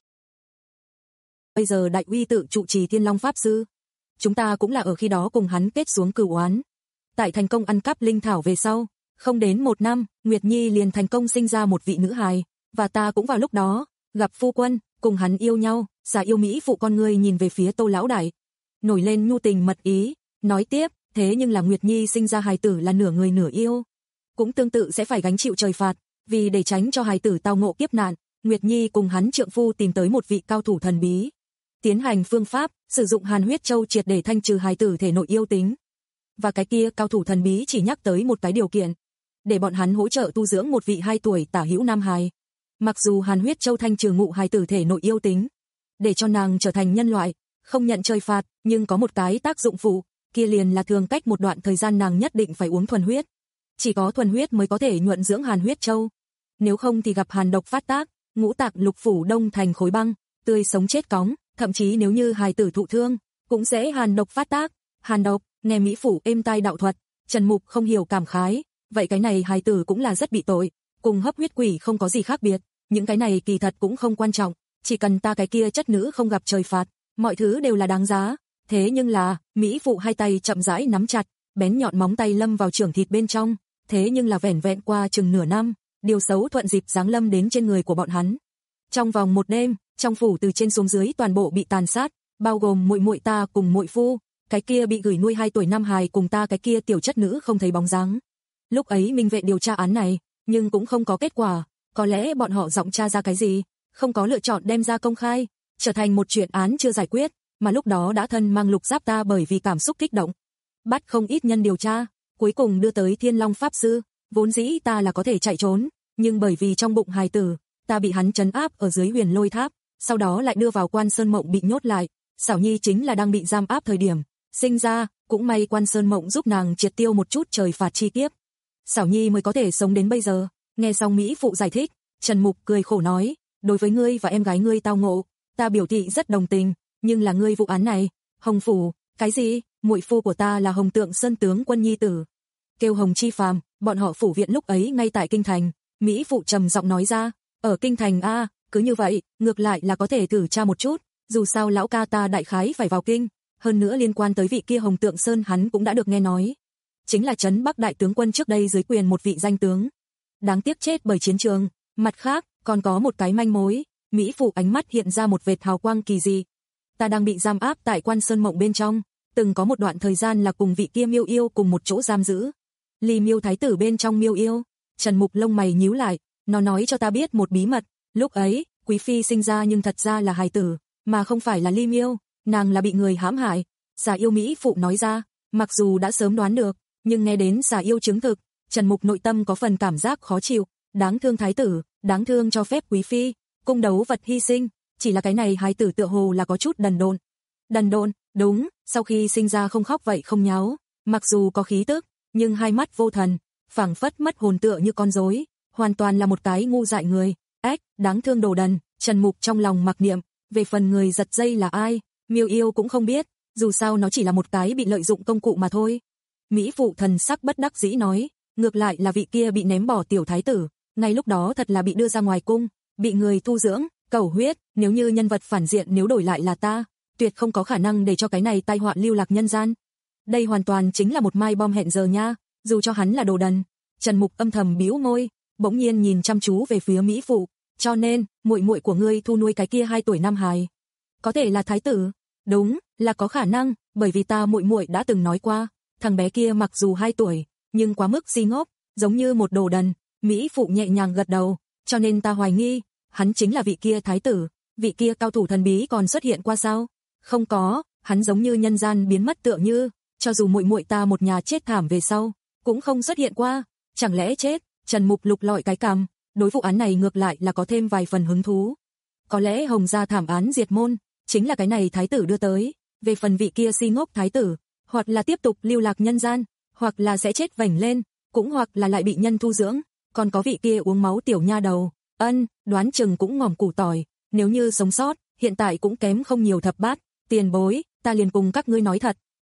Bây giờ đại uy tự trụ trì Thiên Long Pháp Sư. Chúng ta cũng là ở khi đó cùng hắn kết xuống cửu oán. Tại thành công ăn cắp linh thảo về sau, không đến một năm, Nguyệt Nhi liền thành công sinh ra một vị nữ hài, và ta cũng vào lúc đó, gặp phu quân, cùng hắn yêu nhau, giả yêu Mỹ phụ con người nhìn về phía Tô lão đại. Nổi lên nhu tình mật ý, nói tiếp, thế nhưng là Nguyệt Nhi sinh ra hài tử là nửa người nửa yêu. Cũng tương tự sẽ phải gánh chịu trời phạt, vì để tránh cho hài tử tao ngộ kiếp nạn, Nguyệt Nhi cùng hắn trượng phu tìm tới một vị cao thủ thần bí. Tiến hành phương pháp, sử dụng hàn huyết châu triệt để thanh trừ hài tử thể nội yêu tính. Và cái kia cao thủ thần bí chỉ nhắc tới một cái điều kiện, để bọn hắn hỗ trợ tu dưỡng một vị hai tuổi tả hữu nam hài. Mặc dù hàn huyết châu thanh trừ ngụ hài tử thể nội yêu tính, để cho nàng trở thành nhân loại, không nhận trời phạt, nhưng có một cái tác dụng phụ, kia liền là thường cách một đoạn thời gian nàng nhất định phải uống thuần huyết. Chỉ có thuần huyết mới có thể nhuận dưỡng hàn huyết châu. Nếu không thì gặp hàn độc phát tác, ngũ tạng lục phủ đông thành khối băng, tươi sống chết cóng, thậm chí nếu như hài tử thụ thương, cũng sẽ hàn độc phát tác. Hàn độc, nghe Mỹ phủ êm tai đạo thuật, Trần Mục không hiểu cảm khái, vậy cái này hài tử cũng là rất bị tội, cùng hấp huyết quỷ không có gì khác biệt, những cái này kỳ thật cũng không quan trọng, chỉ cần ta cái kia chất nữ không gặp trời phạt, mọi thứ đều là đáng giá. Thế nhưng là, Mỹ phụ hai tay chậm rãi nắm chặt, bén nhọn móng tay lâm vào trưởng thịt bên trong, thế nhưng là vẻn vẹn qua chừng nửa năm, điều xấu thuận dịp giáng lâm đến trên người của bọn hắn. Trong vòng một đêm, trong phủ từ trên xuống dưới toàn bộ bị tàn sát, bao gồm muội muội ta cùng muội phu, cái kia bị gửi nuôi hai tuổi nam hài cùng ta cái kia tiểu chất nữ không thấy bóng dáng. Lúc ấy minh vệ điều tra án này, nhưng cũng không có kết quả, có lẽ bọn họ giọng tra ra cái gì, không có lựa chọn đem ra công khai, trở thành một chuyện án chưa giải quyết, mà lúc đó đã thân mang lục giáp ta bởi vì cảm xúc kích động, bắt không ít nhân điều tra, cuối cùng đưa tới Thiên Long Pháp Sư, vốn dĩ ta là có thể chạy trốn, nhưng bởi vì trong bụng hài tử, ta bị hắn trấn áp ở dưới Huyền Lôi Tháp, sau đó lại đưa vào Quan Sơn Mộng bị nhốt lại, Xảo Nhi chính là đang bị giam áp thời điểm sinh ra, cũng may Quan Sơn Mộng giúp nàng triệt tiêu một chút trời phạt chi kiếp. Xảo Nhi mới có thể sống đến bây giờ. Nghe xong Mỹ phụ giải thích, Trần Mục cười khổ nói, đối với ngươi và em gái ngươi tao ngộ, ta biểu thị rất đồng tình, nhưng là ngươi vụ án này, Hồng phủ, cái gì? Muội phu của ta là Hồng Tượng Sơn tướng quân nhi tử. Kêu Hồng Chi Phàm, bọn họ phủ viện lúc ấy ngay tại kinh thành, Mỹ phụ trầm giọng nói ra, ở kinh thành a, cứ như vậy, ngược lại là có thể thử tra một chút, dù sao lão ca ta đại khái phải vào kinh, hơn nữa liên quan tới vị kia Hồng Tượng Sơn hắn cũng đã được nghe nói. Chính là trấn Bắc đại tướng quân trước đây dưới quyền một vị danh tướng. Đáng tiếc chết bởi chiến trường, mặt khác, còn có một cái manh mối, Mỹ phụ ánh mắt hiện ra một vệt hào quang kỳ dị. Ta đang bị giam áp tại Quan Sơn Mộng bên trong, từng có một đoạn thời gian là cùng vị kia Miêu Yêu cùng một chỗ giam giữ. Ly Miêu thái tử bên trong Miêu Yêu, Trần Mục lông mày nhíu lại, nó nói cho ta biết một bí mật, lúc ấy, quý phi sinh ra nhưng thật ra là hài tử, mà không phải là Ly Miêu, nàng là bị người hãm hại. Xà yêu Mỹ phụ nói ra, mặc dù đã sớm đoán được, nhưng nghe đến xà yêu chứng thực, Trần Mục nội tâm có phần cảm giác khó chịu, đáng thương thái tử, đáng thương cho phép quý phi, cung đấu vật hy sinh, chỉ là cái này hài tử tựa hồ là có chút đần độn. Đần độn, đúng, sau khi sinh ra không khóc vậy không nháo, mặc dù có khí tức, nhưng hai mắt vô thần, phảng phất mất hồn tựa như con rối, hoàn toàn là một cái ngu dại người. Ếch, đáng thương đồ đần, Trần Mục trong lòng mặc niệm, về phần người giật dây là ai, Miêu Yêu cũng không biết, dù sao nó chỉ là một cái bị lợi dụng công cụ mà thôi. Mỹ phụ thần sắc bất đắc dĩ nói, ngược lại là vị kia bị ném bỏ tiểu thái tử, ngay lúc đó thật là bị đưa ra ngoài cung, bị người thu dưỡng, cẩu huyết, nếu như nhân vật phản diện nếu đổi lại là ta, tuyệt không có khả năng để cho cái này tai họa lưu lạc nhân gian. Đây hoàn toàn chính là một mai bom hẹn giờ nha, dù cho hắn là đồ đần. Trần Mục âm thầm bĩu môi, bỗng nhiên nhìn chăm chú về phía Mỹ phụ, cho nên, muội muội của ngươi thu nuôi cái kia hai tuổi nam hài, có thể là thái tử? Đúng, là có khả năng, bởi vì ta muội muội đã từng nói qua, thằng bé kia mặc dù hai tuổi, nhưng quá mức si ngốc, giống như một đồ đần. Mỹ phụ nhẹ nhàng gật đầu, cho nên ta hoài nghi, hắn chính là vị kia thái tử. Vị kia cao thủ thần bí còn xuất hiện qua sao? Không có, hắn giống như nhân gian biến mất tựa như, cho dù muội muội ta một nhà chết thảm về sau, cũng không xuất hiện qua. Chẳng lẽ chết? Trần Mục lục lọi cái cằm, đối vụ án này ngược lại là có thêm vài phần hứng thú. Có lẽ Hồng gia thảm án diệt môn, chính là cái này thái tử đưa tới. Về phần vị kia si ngốc thái tử, hoặc là tiếp tục lưu lạc nhân gian, hoặc là sẽ chết vảnh lên, cũng hoặc là lại bị nhân thu dưỡng. Còn có vị kia uống máu tiểu nha đầu, ân, đoán chừng cũng ngòm củ tỏi, nếu như sống sót, hiện tại cũng kém không nhiều thập bát. Tiền bối, ta liền cùng các ngươi nói thật,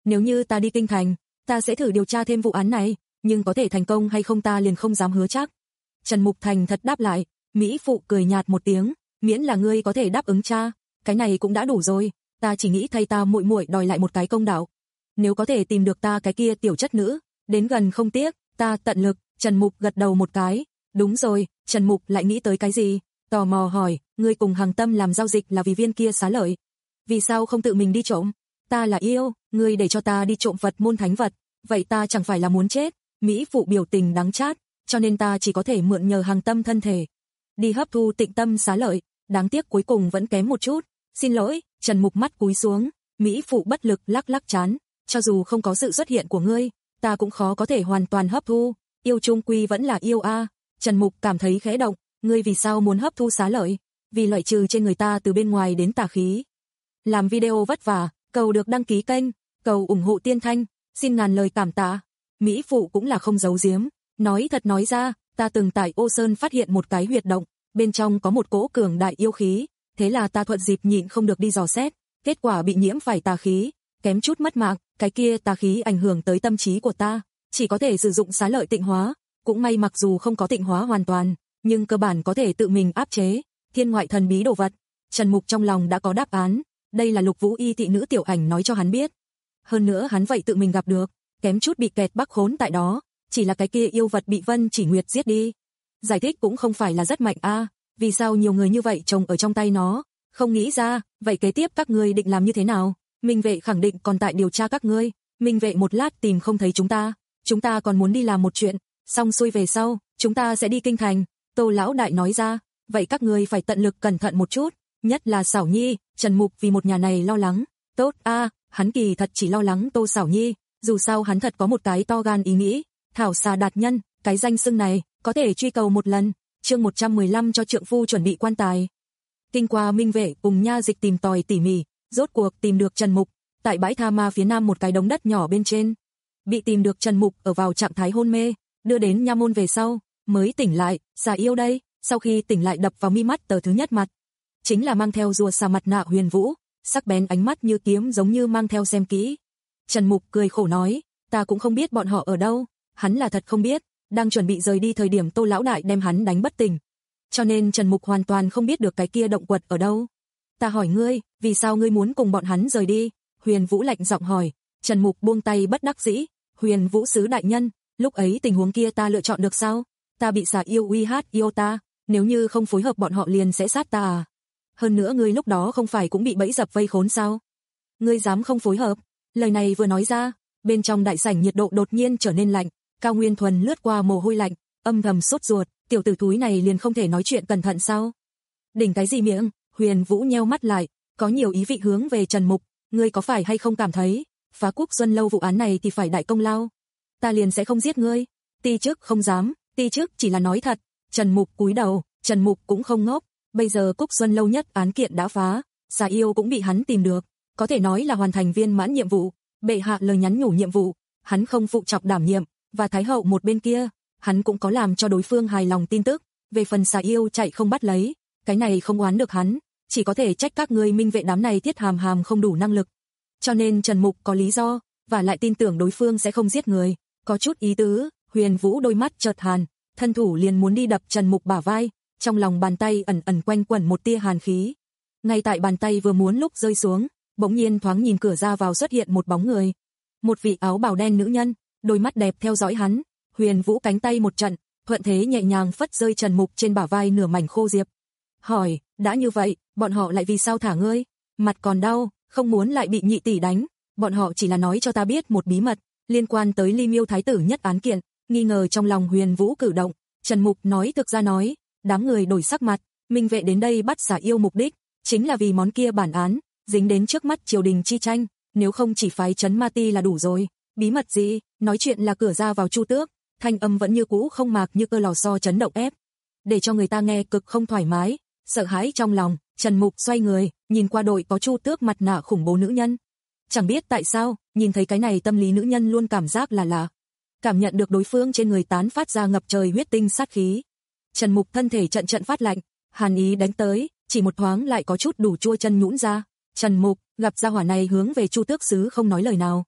Nếu như ta đi kinh thành, ta sẽ thử điều tra thêm vụ án này, nhưng có thể thành công hay không ta liền không dám hứa chắc. Trần Mục thành thật đáp lại, Mỹ phụ cười nhạt một tiếng, miễn là ngươi có thể đáp ứng cha, cái này cũng đã đủ rồi, ta chỉ nghĩ thay ta muội muội đòi lại một cái công đạo. Nếu có thể tìm được ta cái kia tiểu chất nữ, đến gần không tiếc, ta tận lực. Trần Mục gật đầu một cái, đúng rồi. Trần Mục lại nghĩ tới cái gì, tò mò hỏi, ngươi cùng Hằng Tâm làm giao dịch là vì viên kia xá lợi, vì sao không tự mình đi trộm? Ta là yêu, ngươi để cho ta đi trộm Phật môn thánh vật, vậy ta chẳng phải là muốn chết? Mỹ phụ biểu tình đắng chát, cho nên ta chỉ có thể mượn nhờ Hằng Tâm thân thể đi hấp thu tịnh tâm xá lợi, đáng tiếc cuối cùng vẫn kém một chút. Xin lỗi. Trần Mục mắt cúi xuống, Mỹ phụ bất lực lắc lắc trán, cho dù không có sự xuất hiện của ngươi, ta cũng khó có thể hoàn toàn hấp thu, yêu chung quy vẫn là yêu a. Trần Mục cảm thấy khẽ động, ngươi vì sao muốn hấp thu xá lợi? Vì loại trừ trên người ta từ bên ngoài đến tà khí. Làm video vất vả, cầu được đăng ký kênh, cầu ủng hộ Tiên Thanh, xin ngàn lời cảm tạ. Mỹ phụ cũng là không giấu giếm, nói thật nói ra, ta từng tại Ô Sơn phát hiện một cái huyệt động, bên trong có một cỗ cường đại yêu khí, thế là ta thuận dịp nhịn không được đi dò xét, kết quả bị nhiễm phải tà khí, kém chút mất mạng, cái kia tà khí ảnh hưởng tới tâm trí của ta, chỉ có thể sử dụng xá lợi tịnh hóa, cũng may mặc dù không có tịnh hóa hoàn toàn, nhưng cơ bản có thể tự mình áp chế, thiên ngoại thần bí đồ vật. Trần Mục trong lòng đã có đáp án, đây là Lục Vũ Y thị nữ tiểu ảnh nói cho hắn biết. Hơn nữa hắn vậy tự mình gặp được, kém chút bị kẹt bắc khốn tại đó, chỉ là cái kia yêu vật bị Vân Chỉ Nguyệt giết đi. Giải thích cũng không phải là rất mạnh a, à, vì sao nhiều người như vậy trồng ở trong tay nó, không nghĩ ra, vậy kế tiếp các ngươi định làm như thế nào? Minh vệ khẳng định còn tại điều tra các ngươi, Minh vệ một lát tìm không thấy chúng ta, chúng ta còn muốn đi làm một chuyện, xong xuôi về sau, chúng ta sẽ đi kinh thành. Tô lão đại nói ra, vậy các ngươi phải tận lực cẩn thận một chút, nhất là Xảo Nhi. Trần Mục vì một nhà này lo lắng. Tốt a, à, hắn kỳ thật chỉ lo lắng Tô Xảo Nhi, dù sao hắn thật có một cái to gan ý nghĩ, thảo xà đạt nhân, cái danh xưng này có thể truy cầu một lần. Chương một trăm mười lăm cho trượng phu chuẩn bị quan tài. Kinh qua Minh vệ cùng nha dịch tìm tòi tỉ mỉ, rốt cuộc tìm được Trần Mục, tại bãi tha ma phía nam một cái đống đất nhỏ bên trên. Bị tìm được Trần Mục ở vào trạng thái hôn mê, đưa đến nha môn về sau, mới tỉnh lại. Xà yêu đây. Sau khi tỉnh lại đập vào mi mắt tờ thứ nhất mặt, chính là mang theo rùa xà mặt nạ Huyền Vũ, sắc bén ánh mắt như kiếm giống như mang theo xem kỹ. Trần Mục cười khổ nói, ta cũng không biết bọn họ ở đâu. Hắn là thật không biết, đang chuẩn bị rời đi thời điểm Tô lão đại đem hắn đánh bất tỉnh, cho nên Trần Mục hoàn toàn không biết được cái kia động quật ở đâu. Ta hỏi ngươi, vì sao ngươi muốn cùng bọn hắn rời đi? Huyền Vũ lạnh giọng hỏi. Trần Mục buông tay bất đắc dĩ, Huyền Vũ sứ đại nhân, lúc ấy tình huống kia ta lựa chọn được sao? Ta bị xà yêu uy hát yêu ta, nếu như không phối hợp bọn họ liền sẽ sát ta à? Hơn nữa ngươi lúc đó không phải cũng bị bẫy dập vây khốn sao? Ngươi dám không phối hợp? Lời này vừa nói ra, bên trong đại sảnh nhiệt độ đột nhiên trở nên lạnh, Cao Nguyên Thuần lướt qua mồ hôi lạnh, âm thầm sốt ruột, tiểu tử thúi này liền không thể nói chuyện cẩn thận sao? Đỉnh cái gì miệng? Huyền Vũ nheo mắt lại, có nhiều ý vị hướng về Trần Mục, ngươi có phải hay không cảm thấy, phá Quốc Xuân lâu vụ án này thì phải đại công lao? Ta liền sẽ không giết ngươi. Ti chức không dám, ti chức chỉ là nói thật. Trần Mục cúi đầu, Trần Mục cũng không ngốc, bây giờ Cúc Xuân lâu nhất án kiện đã phá, xà yêu cũng bị hắn tìm được, có thể nói là hoàn thành viên mãn nhiệm vụ, bệ hạ lời nhắn nhủ nhiệm vụ, hắn không phụ trọng đảm nhiệm, và Thái hậu một bên kia, hắn cũng có làm cho đối phương hài lòng tin tức, về phần xà yêu chạy không bắt lấy, cái này không oán được hắn, chỉ có thể trách các ngươi Minh vệ đám này thiết hàm hàm không đủ năng lực. Cho nên Trần Mục có lý do, và lại tin tưởng đối phương sẽ không giết người, có chút ý tứ. Huyền Vũ đôi mắt chợt hàn, thân thủ liền muốn đi đập Trần Mục bả vai, trong lòng bàn tay ẩn ẩn quanh quẩn một tia hàn khí. Ngay tại bàn tay vừa muốn lúc rơi xuống, bỗng nhiên thoáng nhìn cửa ra vào xuất hiện một bóng người, một vị áo bào đen nữ nhân, đôi mắt đẹp theo dõi hắn. Huyền Vũ cánh tay một trận, thuận thế nhẹ nhàng phất rơi Trần Mục trên bả vai nửa mảnh khô diệp. Hỏi, đã như vậy, bọn họ lại vì sao thả ngươi? Mặt còn đau, không muốn lại bị nhị tỷ đánh. Bọn họ chỉ là nói cho ta biết một bí mật, liên quan tới Ly Miêu thái tử nhất án kiện. Nghi ngờ trong lòng Huyền Vũ cử động, Trần Mục nói thực ra nói, đám người đổi sắc mặt, Minh vệ đến đây bắt xà yêu mục đích, chính là vì món kia bản án, dính đến trước mắt triều đình chi tranh, nếu không chỉ phái trấn ma ti là đủ rồi. Bí mật gì? Nói chuyện là cửa ra vào Chu Tước, thanh âm vẫn như cũ không mạc như cơ lò xo chấn động ép, để cho người ta nghe cực không thoải mái, sợ hãi trong lòng. Trần Mục xoay người, nhìn qua đội có Chu Tước mặt nạ khủng bố nữ nhân. Chẳng biết tại sao, nhìn thấy cái này tâm lý nữ nhân luôn cảm giác là lạ. Cảm nhận được đối phương trên người tán phát ra ngập trời huyết tinh sát khí. Trần Mục thân thể trận trận phát lạnh, hàn ý đánh tới, chỉ một thoáng lại có chút đủ chua chân nhũn ra. Trần Mục, gặp gia hỏa này hướng về Chu Tước sứ không nói lời nào.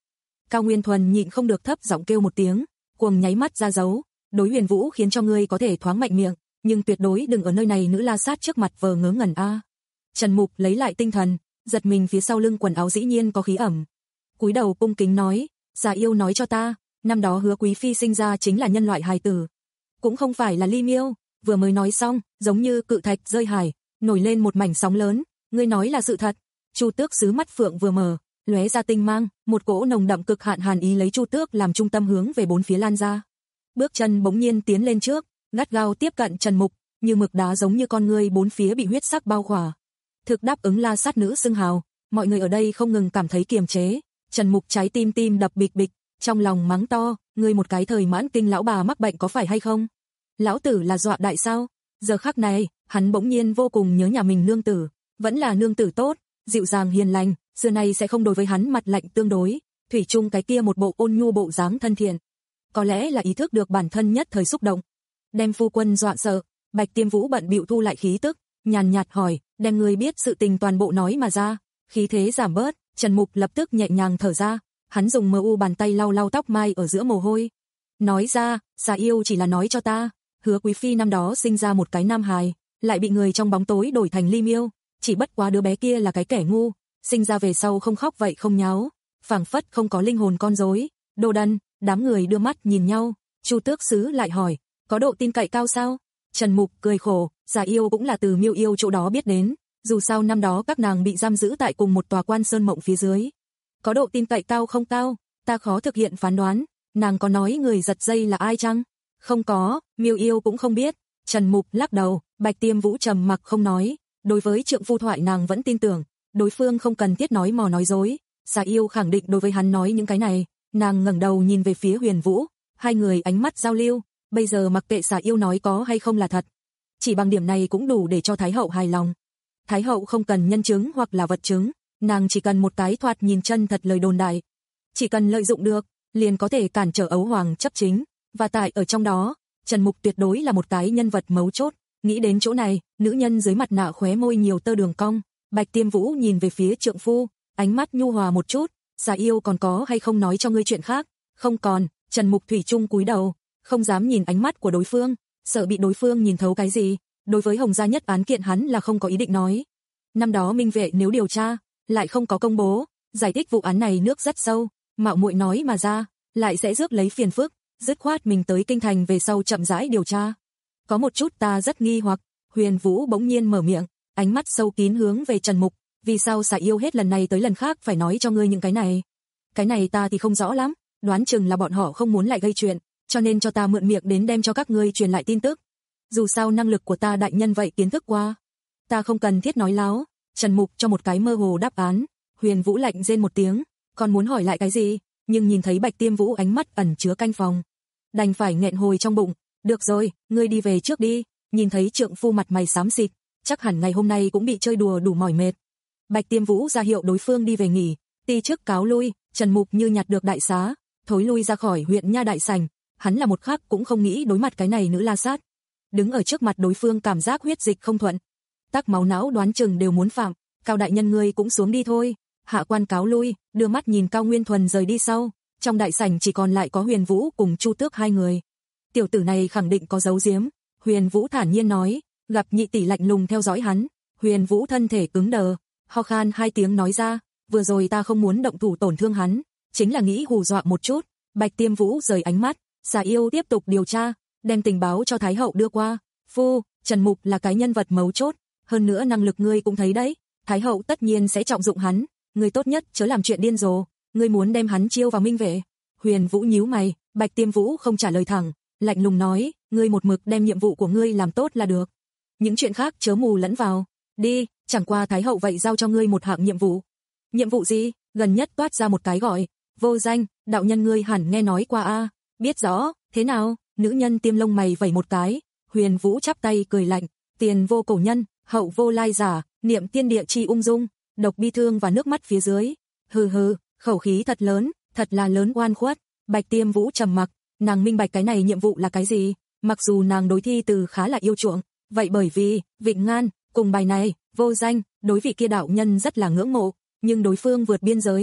Cao Nguyên Thuần nhịn không được thấp giọng kêu một tiếng, cuồng nháy mắt ra dấu, đối Huyền Vũ khiến cho ngươi có thể thoáng mạnh miệng, nhưng tuyệt đối đừng ở nơi này nữ la sát trước mặt vờ ngớ ngẩn a. Trần Mục lấy lại tinh thần, giật mình phía sau lưng quần áo dĩ nhiên có khí ẩm. Cúi đầu cung kính nói, già yêu nói cho ta, năm đó Hứa quý phi sinh ra chính là nhân loại hài tử, cũng không phải là ly miêu. Vừa mới nói xong, giống như cự thạch rơi hải, nổi lên một mảnh sóng lớn, ngươi nói là sự thật. Chu Tước sứ mắt phượng vừa mở, lóe ra tinh mang, một cỗ nồng đậm cực hạn hàn ý lấy Chu Tước làm trung tâm hướng về bốn phía lan ra. Bước chân bỗng nhiên tiến lên trước, gắt gao tiếp cận Trần Mục, như mực đá giống như con ngươi bốn phía bị huyết sắc bao khỏa. Thực đáp ứng la sát nữ xưng hào, mọi người ở đây không ngừng cảm thấy kiềm chế. Trần Mục trái tim tim đập bịch bịch, trong lòng mắng to, ngươi một cái thời mãn kinh lão bà mắc bệnh có phải hay không? Lão tử là dọa đại sao? Giờ khắc này, hắn bỗng nhiên vô cùng nhớ nhà mình nương tử, vẫn là nương tử tốt, dịu dàng hiền lành, xưa nay sẽ không đối với hắn mặt lạnh tương đối, thủy chung cái kia một bộ ôn nhu bộ dáng thân thiện. Có lẽ là ý thức được bản thân nhất thời xúc động, đem phu quân dọa sợ, Bạch Tiêm Vũ bận bịu thu lại khí tức, nhàn nhạt hỏi, đem người biết sự tình toàn bộ nói mà ra. Khí thế giảm bớt, Trần Mục lập tức nhẹ nhàng thở ra, hắn dùng mờ u bàn tay lau lau tóc mai ở giữa mồ hôi. Nói ra, xà yêu chỉ là nói cho ta, Hứa quý phi năm đó sinh ra một cái nam hài, lại bị người trong bóng tối đổi thành ly miêu, chỉ bất quá đứa bé kia là cái kẻ ngu, sinh ra về sau không khóc vậy không nháo, phảng phất không có linh hồn con rối. Đồ đần. Đám người đưa mắt nhìn nhau, Chu Tước sứ lại hỏi, có độ tin cậy cao sao? Trần Mục cười khổ, già yêu cũng là từ miêu yêu chỗ đó biết đến, dù sao năm đó các nàng bị giam giữ tại cùng một tòa quan sơn mộng phía dưới. Có độ tin cậy cao không cao, ta khó thực hiện phán đoán, nàng có nói người giật dây là ai chăng? Không có, miêu yêu cũng không biết. Trần Mục lắc đầu, Bạch Tiêm Vũ trầm mặc không nói, đối với trượng phu thoại nàng vẫn tin tưởng, đối phương không cần thiết nói mò nói dối, già yêu khẳng định đối với hắn nói những cái này. Nàng ngẩng đầu nhìn về phía Huyền Vũ, hai người ánh mắt giao lưu, bây giờ mặc kệ xà yêu nói có hay không là thật, chỉ bằng điểm này cũng đủ để cho Thái hậu hài lòng. Thái hậu không cần nhân chứng hoặc là vật chứng, nàng chỉ cần một cái thoạt nhìn chân thật lời đồn đại, chỉ cần lợi dụng được, liền có thể cản trở Ấu Hoàng chấp chính, và tại ở trong đó, Trần Mục tuyệt đối là một cái nhân vật mấu chốt. Nghĩ đến chỗ này, nữ nhân dưới mặt nạ khóe môi nhiều tơ đường cong, Bạch Tiêm Vũ nhìn về phía trượng phu, ánh mắt nhu hòa một chút. Xà yêu còn có hay không nói cho ngươi chuyện khác? Không còn. Trần Mục thủy chung cúi đầu, không dám nhìn ánh mắt của đối phương, sợ bị đối phương nhìn thấu cái gì. Đối với Hồng gia nhất án kiện hắn là không có ý định nói. Năm đó Minh Vệ nếu điều tra, lại không có công bố, giải thích vụ án này nước rất sâu, mạo muội nói mà ra, lại sẽ rước lấy phiền phức, dứt khoát mình tới kinh thành về sau chậm rãi điều tra. Có một chút ta rất nghi hoặc. Huyền Vũ bỗng nhiên mở miệng, ánh mắt sâu kín hướng về Trần Mục. Vì sao xà yêu hết lần này tới lần khác phải nói cho ngươi những cái này? Cái này ta thì không rõ lắm, đoán chừng là bọn họ không muốn lại gây chuyện, cho nên cho ta mượn miệng đến đem cho các ngươi truyền lại tin tức. Dù sao năng lực của ta đại nhân vậy kiến thức qua, ta không cần thiết nói láo. Trần Mục cho một cái mơ hồ đáp án. Huyền Vũ lạnh rên một tiếng, còn muốn hỏi lại cái gì, nhưng nhìn thấy Bạch Tiêm Vũ ánh mắt ẩn chứa canh phòng, đành phải nghẹn hồi trong bụng. Được rồi, ngươi đi về trước đi. Nhìn thấy trượng phu mặt mày xám xịt, chắc hẳn ngày hôm nay cũng bị chơi đùa đủ mỏi mệt. Bạch Tiêm Vũ ra hiệu đối phương đi về nghỉ, ti chức cáo lui. Trần Mục như nhặt được đại xá, thối lui ra khỏi huyện nha đại sảnh. Hắn là một khắc cũng không nghĩ đối mặt cái này nữ la sát. Đứng ở trước mặt đối phương cảm giác huyết dịch không thuận, tắc máu não đoán chừng đều muốn phạm. Cao đại nhân ngươi cũng xuống đi thôi. Hạ quan cáo lui, đưa mắt nhìn Cao Nguyên Thuần rời đi sau. Trong đại sảnh chỉ còn lại có Huyền Vũ cùng Chu Tước hai người. Tiểu tử này khẳng định có giấu giếm. Huyền Vũ thản nhiên nói, gặp nhị tỷ lạnh lùng theo dõi hắn. Huyền Vũ thân thể cứng đờ, ho khan hai tiếng nói ra, vừa rồi ta không muốn động thủ tổn thương hắn, chính là nghĩ hù dọa một chút. Bạch Tiêm Vũ rời ánh mắt, xà yêu tiếp tục điều tra, đem tình báo cho Thái hậu đưa qua. Phu, Trần Mục là cái nhân vật mấu chốt, hơn nữa năng lực ngươi cũng thấy đấy, Thái hậu tất nhiên sẽ trọng dụng hắn, ngươi tốt nhất chớ làm chuyện điên rồ, ngươi muốn đem hắn chiêu vào Minh Vệ. Huyền Vũ nhíu mày, Bạch Tiêm Vũ không trả lời thẳng, lạnh lùng nói, ngươi một mực đem nhiệm vụ của ngươi làm tốt là được, những chuyện khác chớ mù lẫn vào. Đi, chẳng qua Thái hậu vậy giao cho ngươi một hạng nhiệm vụ. Nhiệm vụ gì? Gần nhất toát ra một cái gọi, vô danh, đạo nhân ngươi hẳn nghe nói qua a. Biết rõ, thế nào? Nữ nhân tiêm lông mày vẩy một cái. Huyền Vũ chắp tay cười lạnh, tiền vô cổ nhân, hậu vô lai giả, niệm tiên địa chi ung dung, độc bi thương và nước mắt phía dưới. Hừ hừ, khẩu khí thật lớn, thật là lớn oan khuất. Bạch Tiêm Vũ trầm mặc, nàng minh bạch cái này nhiệm vụ là cái gì, mặc dù nàng đối thi từ khá là yêu chuộng, vậy bởi vì, Vịnh Ngan, cùng bài này, vô danh, đối vị kia đạo nhân rất là ngưỡng mộ, nhưng đối phương vượt biên giới,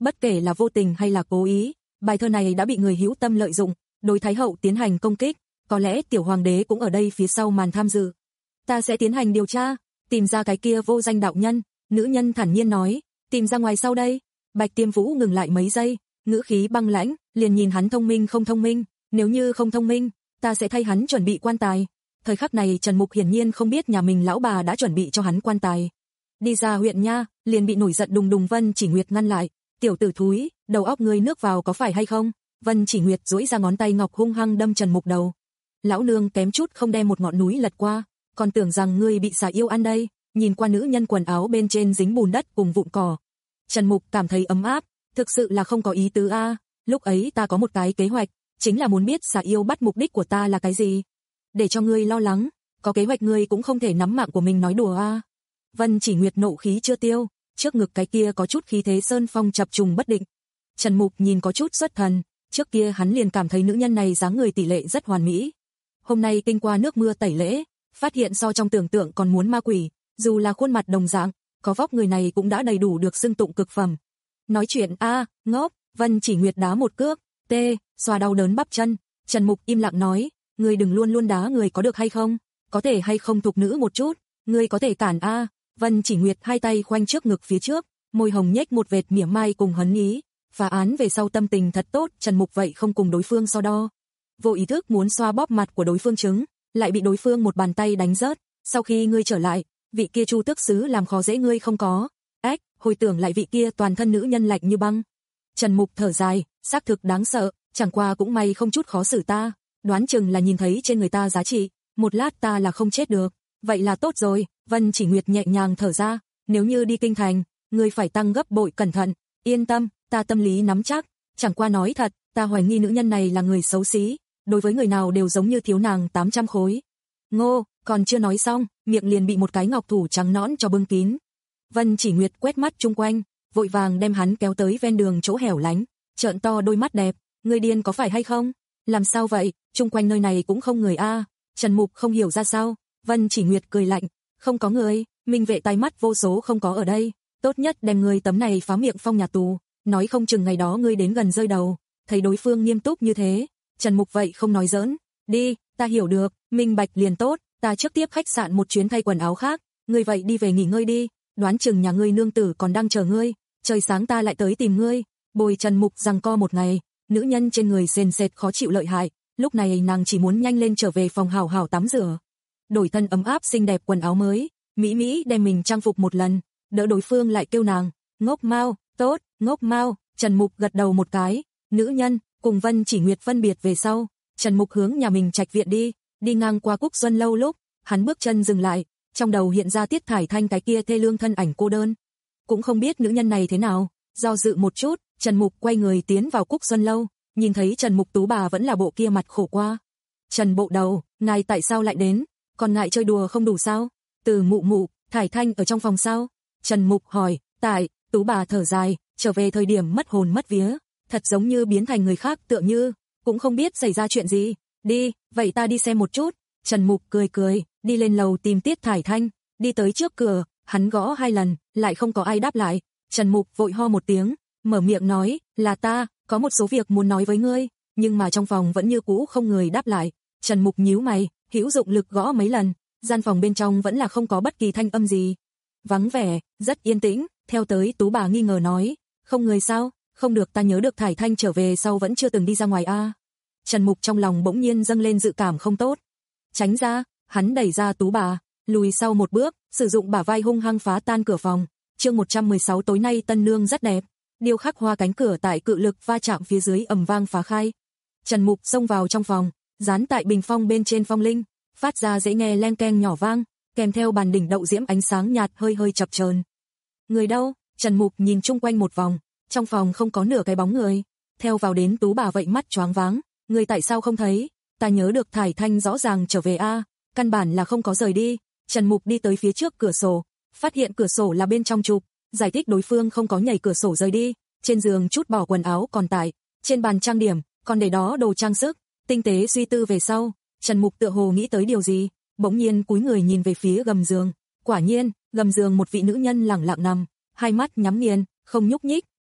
bất kể là vô tình hay là cố ý, bài thơ này đã bị người hữu tâm lợi dụng, đối Thái hậu tiến hành công kích, có lẽ tiểu hoàng đế cũng ở đây phía sau màn tham dự. Ta sẽ tiến hành điều tra, tìm ra cái kia vô danh đạo nhân, nữ nhân thản nhiên nói, tìm ra ngoài sau đây. Bạch Tiêm Vũ ngừng lại mấy giây, ngữ khí băng lãnh, liền nhìn hắn thông minh không thông minh, nếu như không thông minh, ta sẽ thay hắn chuẩn bị quan tài. Thời khắc này Trần Mục hiển nhiên không biết nhà mình lão bà đã chuẩn bị cho hắn quan tài. Đi ra huyện nha, liền bị nổi giận đùng đùng Vân Chỉ Nguyệt ngăn lại, tiểu tử thúi, đầu óc ngươi nước vào có phải hay không? Vân Chỉ Nguyệt duỗi ra ngón tay ngọc hung hăng đâm Trần Mục đầu. Lão nương kém chút không đem một ngọn núi lật qua, còn tưởng rằng ngươi bị xà yêu ăn đây. Nhìn qua nữ nhân quần áo bên trên dính bùn đất cùng vụn cỏ, Trần Mục cảm thấy ấm áp, thực sự là không có ý tứ a. À. Lúc ấy ta có một cái kế hoạch, chính là muốn biết xà yêu bắt mục đích của ta là cái gì. Để cho ngươi lo lắng, có kế hoạch ngươi cũng không thể nắm mạng của mình nói đùa a. À. Vân Chỉ Nguyệt nộ khí chưa tiêu, trước ngực cái kia có chút khí thế sơn phong chập trùng bất định. Trần Mục nhìn có chút xuất thần, trước kia hắn liền cảm thấy nữ nhân này dáng người tỷ lệ rất hoàn mỹ. Hôm nay kinh qua nước mưa tẩy lễ, phát hiện so trong tưởng tượng còn muốn ma quỷ, dù là khuôn mặt đồng dạng, có vóc người này cũng đã đầy đủ được xưng tụng cực phẩm. Nói chuyện a, à, ngốc, Vân Chỉ Nguyệt đá một cước, tê, xoa đau đớn bắp chân. Trần Mục im lặng nói, ngươi đừng luôn luôn đá người có được hay không? Có thể hay không thục nữ một chút, ngươi có thể cản a. À. Vân Chỉ Nguyệt hai tay khoanh trước ngực phía trước, môi hồng nhếch một vệt mỉa mai cùng hấn ý, phá án về sau tâm tình thật tốt, Trần Mục vậy không cùng đối phương so đo. Vô ý thức muốn xoa bóp mặt của đối phương trứng, lại bị đối phương một bàn tay đánh rớt, sau khi ngươi trở lại, vị kia Chu tước sứ làm khó dễ ngươi không có. Ách, hồi tưởng lại vị kia toàn thân nữ nhân lạnh như băng. Trần Mục thở dài, xác thực đáng sợ, chẳng qua cũng may không chút khó xử ta, đoán chừng là nhìn thấy trên người ta giá trị, một lát ta là không chết được. Vậy là tốt rồi, Vân Chỉ Nguyệt nhẹ nhàng thở ra, nếu như đi kinh thành, ngươi phải tăng gấp bội cẩn thận, yên tâm, ta tâm lý nắm chắc, chẳng qua nói thật, ta hoài nghi nữ nhân này là người xấu xí, đối với người nào đều giống như thiếu nàng tám trăm khối. Ngô, còn chưa nói xong, miệng liền bị một cái ngọc thủ trắng nõn cho bưng kín. Vân Chỉ Nguyệt quét mắt chung quanh, vội vàng đem hắn kéo tới ven đường chỗ hẻo lánh, trợn to đôi mắt đẹp, ngươi điên có phải hay không? Làm sao vậy, chung quanh nơi này cũng không người a. À. Trần Mục không hiểu ra sao, Vân Chỉ Nguyệt cười lạnh, không có người, minh vệ tai mắt vô số không có ở đây, tốt nhất đem ngươi tấm này phá miệng phong nhà tù, nói không chừng ngày đó ngươi đến gần rơi đầu. Thấy đối phương nghiêm túc như thế, Trần Mục vậy không nói giỡn, đi, ta hiểu được, minh bạch liền tốt, ta trước tiếp khách sạn một chuyến thay quần áo khác, ngươi vậy đi về nghỉ ngơi đi, đoán chừng nhà ngươi nương tử còn đang chờ ngươi, trời sáng ta lại tới tìm ngươi. Bồi Trần Mục giằng co một ngày, nữ nhân trên người sền sệt khó chịu lợi hại, lúc này nàng chỉ muốn nhanh lên trở về phòng hảo hảo tắm rửa, đổi thân ấm áp xinh đẹp quần áo mới, mỹ mỹ đem mình trang phục một lần, đỡ đối phương lại kêu nàng, ngốc mau, tốt, ngốc mau. Trần Mục gật đầu một cái, nữ nhân cùng Vân Chỉ Nguyệt phân biệt về sau, Trần Mục hướng nhà mình trạch viện đi, đi ngang qua Cúc Xuân lâu lúc, hắn bước chân dừng lại, trong đầu hiện ra Tiết Thải Thanh cái kia thê lương thân ảnh cô đơn. Cũng không biết nữ nhân này thế nào, do dự một chút, Trần Mục quay người tiến vào Cúc Xuân lâu, nhìn thấy Trần Mục tú bà vẫn là bộ kia mặt khổ qua. Trần bộ đầu, ngài tại sao lại đến, còn ngại chơi đùa không đủ sao? Từ mụ mụ, Thải Thanh ở trong phòng sao? Trần Mục hỏi, tại, tú bà thở dài, trở về thời điểm mất hồn mất vía, thật giống như biến thành người khác tựa như, cũng không biết xảy ra chuyện gì, đi, vậy ta đi xem một chút. Trần Mục cười cười, đi lên lầu tìm Tiết Thải Thanh, đi tới trước cửa, hắn gõ hai lần, lại không có ai đáp lại, Trần Mục vội ho một tiếng, mở miệng nói, là ta, có một số việc muốn nói với ngươi, nhưng mà trong phòng vẫn như cũ không người đáp lại. Trần Mục nhíu mày, hữu dụng lực gõ mấy lần, gian phòng bên trong vẫn là không có bất kỳ thanh âm gì, vắng vẻ, rất yên tĩnh. Theo tới tú bà nghi ngờ nói, không người sao, không được, ta nhớ được Thải Thanh trở về sau vẫn chưa từng đi ra ngoài a. À. Trần Mục trong lòng bỗng nhiên dâng lên dự cảm không tốt, tránh ra, hắn đẩy ra tú bà, lùi sau một bước, sử dụng bả vai hung hăng phá tan cửa phòng. Chương một trăm mười sáu tối nay tân nương rất đẹp, điêu khắc hoa cánh cửa tại cự lực va chạm phía dưới ầm vang phá khai. Trần Mục xông vào trong phòng, dán tại bình phong bên trên phong linh, phát ra dễ nghe len keng nhỏ vang, kèm theo bàn đỉnh đậu diễm ánh sáng nhạt hơi hơi chập chờn. Người đâu? Trần Mục nhìn chung quanh một vòng, trong phòng không có nửa cái bóng người. Theo vào đến tú bà vậy mắt choáng váng, người tại sao không thấy? Ta nhớ được Thải Thanh rõ ràng trở về a, à, căn bản là không có rời đi. Trần Mục đi tới phía trước cửa sổ, phát hiện cửa sổ là bên trong chụp, giải thích đối phương không có nhảy cửa sổ rời đi. Trên giường chút bỏ quần áo còn tại, trên bàn trang điểm còn để đó đồ trang sức. Tinh tế suy tư về sau, Trần Mục tựa hồ nghĩ tới điều gì, bỗng nhiên cúi người nhìn về phía gầm giường. Quả nhiên, gầm giường một vị nữ nhân lẳng lặng nằm, hai mắt nhắm nghiền, không nhúc nhích,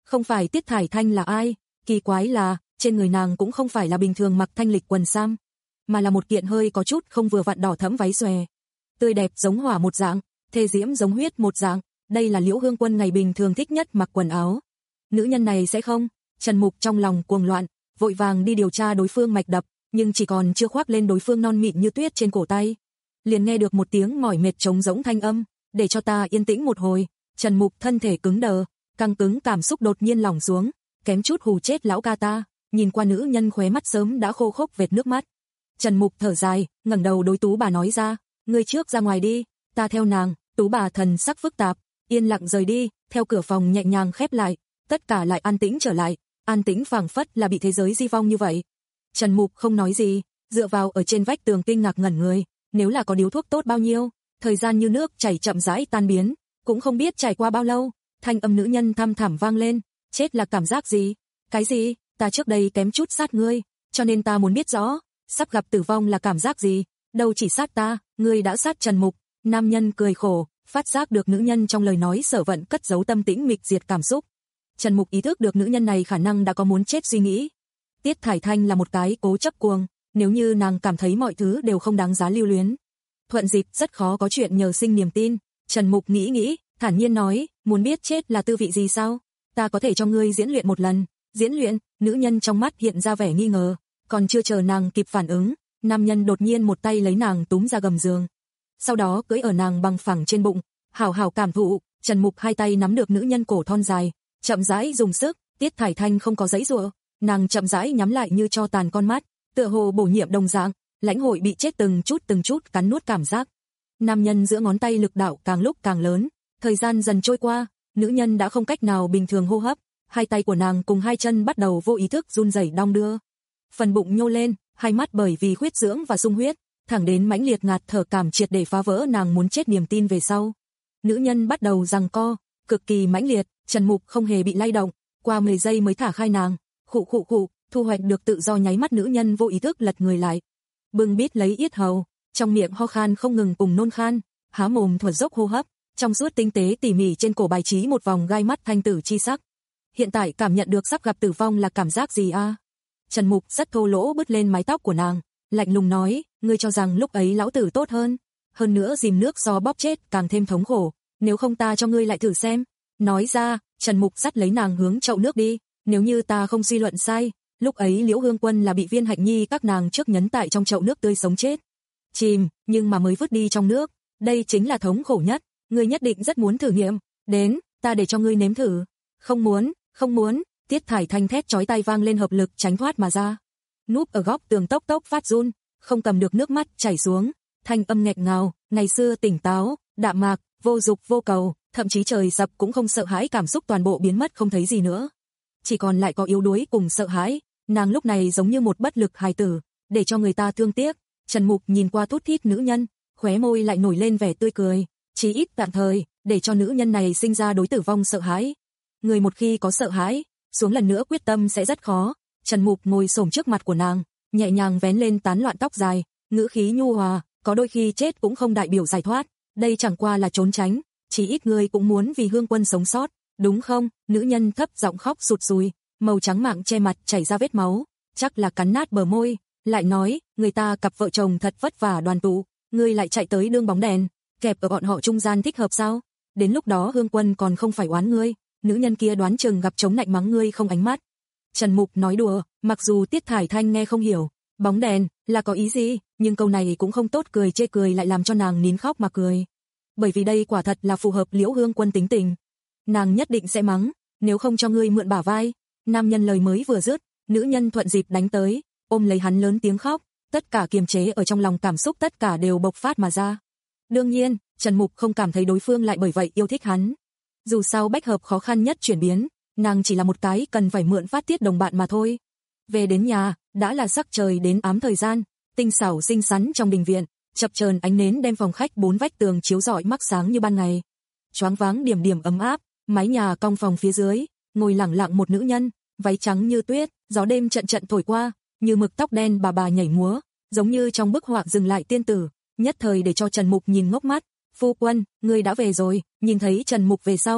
Không phải Tiết Thải Thanh là ai, kỳ quái là, trên người nàng cũng không phải là bình thường mặc thanh lịch quần sam, mà là một kiện hơi có chút không vừa vặn đỏ thẫm váy xòe. Tươi đẹp giống hỏa một dạng, thê diễm giống huyết một dạng, đây là Liễu Hương Quân ngày bình thường thích nhất mặc quần áo. Nữ nhân này sẽ không, Trần Mục trong lòng cuồng loạn, vội vàng đi điều tra đối phương mạch đập, nhưng chỉ còn chưa khoác lên đối phương non mịn như tuyết trên cổ tay. Liền nghe được một tiếng mỏi mệt trống rỗng thanh âm, để cho ta yên tĩnh một hồi. Trần Mục thân thể cứng đờ, căng cứng cảm xúc đột nhiên lỏng xuống, kém chút hù chết lão ca ta, nhìn qua nữ nhân khóe mắt sớm đã khô khốc vệt nước mắt. Trần Mục thở dài, ngẩng đầu đối Tú bà nói ra, ngươi trước ra ngoài đi, ta theo nàng. Tú bà thần sắc phức tạp, yên lặng rời đi, theo cửa phòng nhẹ nhàng khép lại, tất cả lại an tĩnh trở lại, an tĩnh phảng phất là bị thế giới di vong như vậy. Trần Mục không nói gì, dựa vào ở trên vách tường kinh ngạc ngẩn người, nếu là có điếu thuốc tốt bao nhiêu, thời gian như nước chảy chậm rãi tan biến, cũng không biết trải qua bao lâu, thanh âm nữ nhân thăm thẳm vang lên, chết là cảm giác gì? Cái gì? Ta trước đây kém chút sát ngươi, cho nên ta muốn biết rõ, sắp gặp tử vong là cảm giác gì? Đâu chỉ sát ta, ngươi đã sát Trần Mục. Nam nhân cười khổ, phát giác được nữ nhân trong lời nói sở vận cất giấu tâm tĩnh mịch diệt cảm xúc. Trần Mục ý thức được nữ nhân này khả năng đã có muốn chết suy nghĩ. Tiết Thải Thanh là một cái cố chấp cuồng, nếu như nàng cảm thấy mọi thứ đều không đáng giá lưu luyến, thuận dịp rất khó có chuyện nhờ sinh niềm tin. Trần Mục nghĩ nghĩ, thản nhiên nói, muốn biết chết là tư vị gì sao? Ta có thể cho ngươi diễn luyện một lần. Diễn luyện? Nữ nhân trong mắt hiện ra vẻ nghi ngờ, còn chưa chờ nàng kịp phản ứng, nam nhân đột nhiên một tay lấy nàng túm ra gầm giường, sau đó cưỡi ở nàng bằng phẳng trên bụng, hào hào cảm thụ. Trần Mục hai tay nắm được nữ nhân cổ thon dài, chậm rãi dùng sức. Tiết Thải Thanh không có giãy giụa, nàng chậm rãi nhắm lại như cho tàn con mắt, tựa hồ bổ nhiệm đồng dạng, lãnh hội bị chết từng chút từng chút cắn nuốt cảm giác. Nam nhân giữa ngón tay lực đạo càng lúc càng lớn, thời gian dần trôi qua, nữ nhân đã không cách nào bình thường hô hấp, hai tay của nàng cùng hai chân bắt đầu vô ý thức run rẩy đong đưa. Phần bụng nhô lên, hai mắt bởi vì huyết dưỡng và sung huyết, thẳng đến mãnh liệt ngạt thở cảm triệt để phá vỡ nàng muốn chết niềm tin về sau. Nữ nhân bắt đầu giằng co, cực kỳ mãnh liệt, Trần Mục không hề bị lay động, qua mười giây mới thả khai nàng, khụ khụ khụ, thu hoạch được tự do nháy mắt nữ nhân vô ý thức lật người lại, bưng bít lấy yết hầu, trong miệng ho khan không ngừng cùng nôn khan, há mồm thuật dốc hô hấp, trong suốt tinh tế tỉ mỉ trên cổ bài trí một vòng gai mắt thanh tử chi sắc. Hiện tại cảm nhận được sắp gặp tử vong là cảm giác gì a? À? Trần Mục rất thô lỗ bứt lên mái tóc của nàng, lạnh lùng nói, ngươi cho rằng lúc ấy lão tử tốt hơn, hơn nữa dìm nước do bóp chết càng thêm thống khổ, nếu không ta cho ngươi lại thử xem. Nói ra, Trần Mục dắt lấy nàng hướng chậu nước đi, nếu như ta không suy luận sai, lúc ấy Liễu Hương Quân là bị Viên Hạnh Nhi các nàng trước nhấn tại trong chậu nước tươi sống chết. Chìm, nhưng mà mới vứt đi trong nước, đây chính là thống khổ nhất, ngươi nhất định rất muốn thử nghiệm, đến, ta để cho ngươi nếm thử. Không muốn, không muốn, Tiết Thải Thanh thét chói tai vang lên hợp lực tránh thoát mà ra. Núp ở góc tường tốc tốc phát run, không cầm được nước mắt chảy xuống, thanh âm nghẹn ngào, ngày xưa tỉnh táo, đạm mạc, vô dục vô cầu, thậm chí trời sập cũng không sợ hãi cảm xúc toàn bộ biến mất không thấy gì nữa. Chỉ còn lại có yếu đuối cùng sợ hãi, nàng lúc này giống như một bất lực hài tử, để cho người ta thương tiếc. Trần Mục nhìn qua thút thít nữ nhân, khóe môi lại nổi lên vẻ tươi cười, chí ít tạm thời, để cho nữ nhân này sinh ra đối tử vong sợ hãi. Người một khi có sợ hãi, xuống lần nữa quyết tâm sẽ rất khó. Trần Mục ngồi xổm trước mặt của nàng, nhẹ nhàng vén lên tán loạn tóc dài, ngữ khí nhu hòa, có đôi khi chết cũng không đại biểu giải thoát, đây chẳng qua là trốn tránh, chỉ ít ngươi cũng muốn vì Hương Quân sống sót, đúng không? Nữ nhân thấp giọng khóc sụt sùi, màu trắng mạng che mặt chảy ra vết máu, chắc là cắn nát bờ môi, lại nói, người ta cặp vợ chồng thật vất vả đoàn tụ, ngươi lại chạy tới đương bóng đèn, kẹp ở bọn họ trung gian thích hợp sao? Đến lúc đó Hương Quân còn không phải oán ngươi, nữ nhân kia đoán chừng gặp chống nạnh mắng ngươi không ánh mắt. Trần Mục nói đùa, mặc dù Tiết Thải Thanh nghe không hiểu, bóng đèn là có ý gì, nhưng câu này cũng không tốt cười chê cười lại làm cho nàng nín khóc mà cười. Bởi vì đây quả thật là phù hợp Liễu Hương Quân tính tình. Nàng nhất định sẽ mắng, nếu không cho ngươi mượn bả vai. Nam nhân lời mới vừa dứt, nữ nhân thuận dịp đánh tới, ôm lấy hắn lớn tiếng khóc, tất cả kiềm chế ở trong lòng cảm xúc tất cả đều bộc phát mà ra. Đương nhiên, Trần Mục không cảm thấy đối phương lại bởi vậy yêu thích hắn. Dù sao bách hợp khó khăn nhất chuyển biến, nàng chỉ là một cái cần phải mượn phát tiết đồng bạn mà thôi. Về đến nhà, đã là sắc trời đến ám thời gian, tinh xảo xinh xắn trong đình viện, chập chờn ánh nến đem phòng khách bốn vách tường chiếu rọi mắc sáng như ban ngày. Choáng váng điểm điểm ấm áp, mái nhà cong phòng phía dưới, ngồi lẳng lặng một nữ nhân, váy trắng như tuyết, gió đêm trận trận thổi qua, như mực tóc đen bà bà nhảy múa, giống như trong bức họa dừng lại tiên tử, nhất thời để cho Trần Mục nhìn ngốc mắt. Phu quân, ngươi đã về rồi. Nhìn thấy Trần Mục về sau,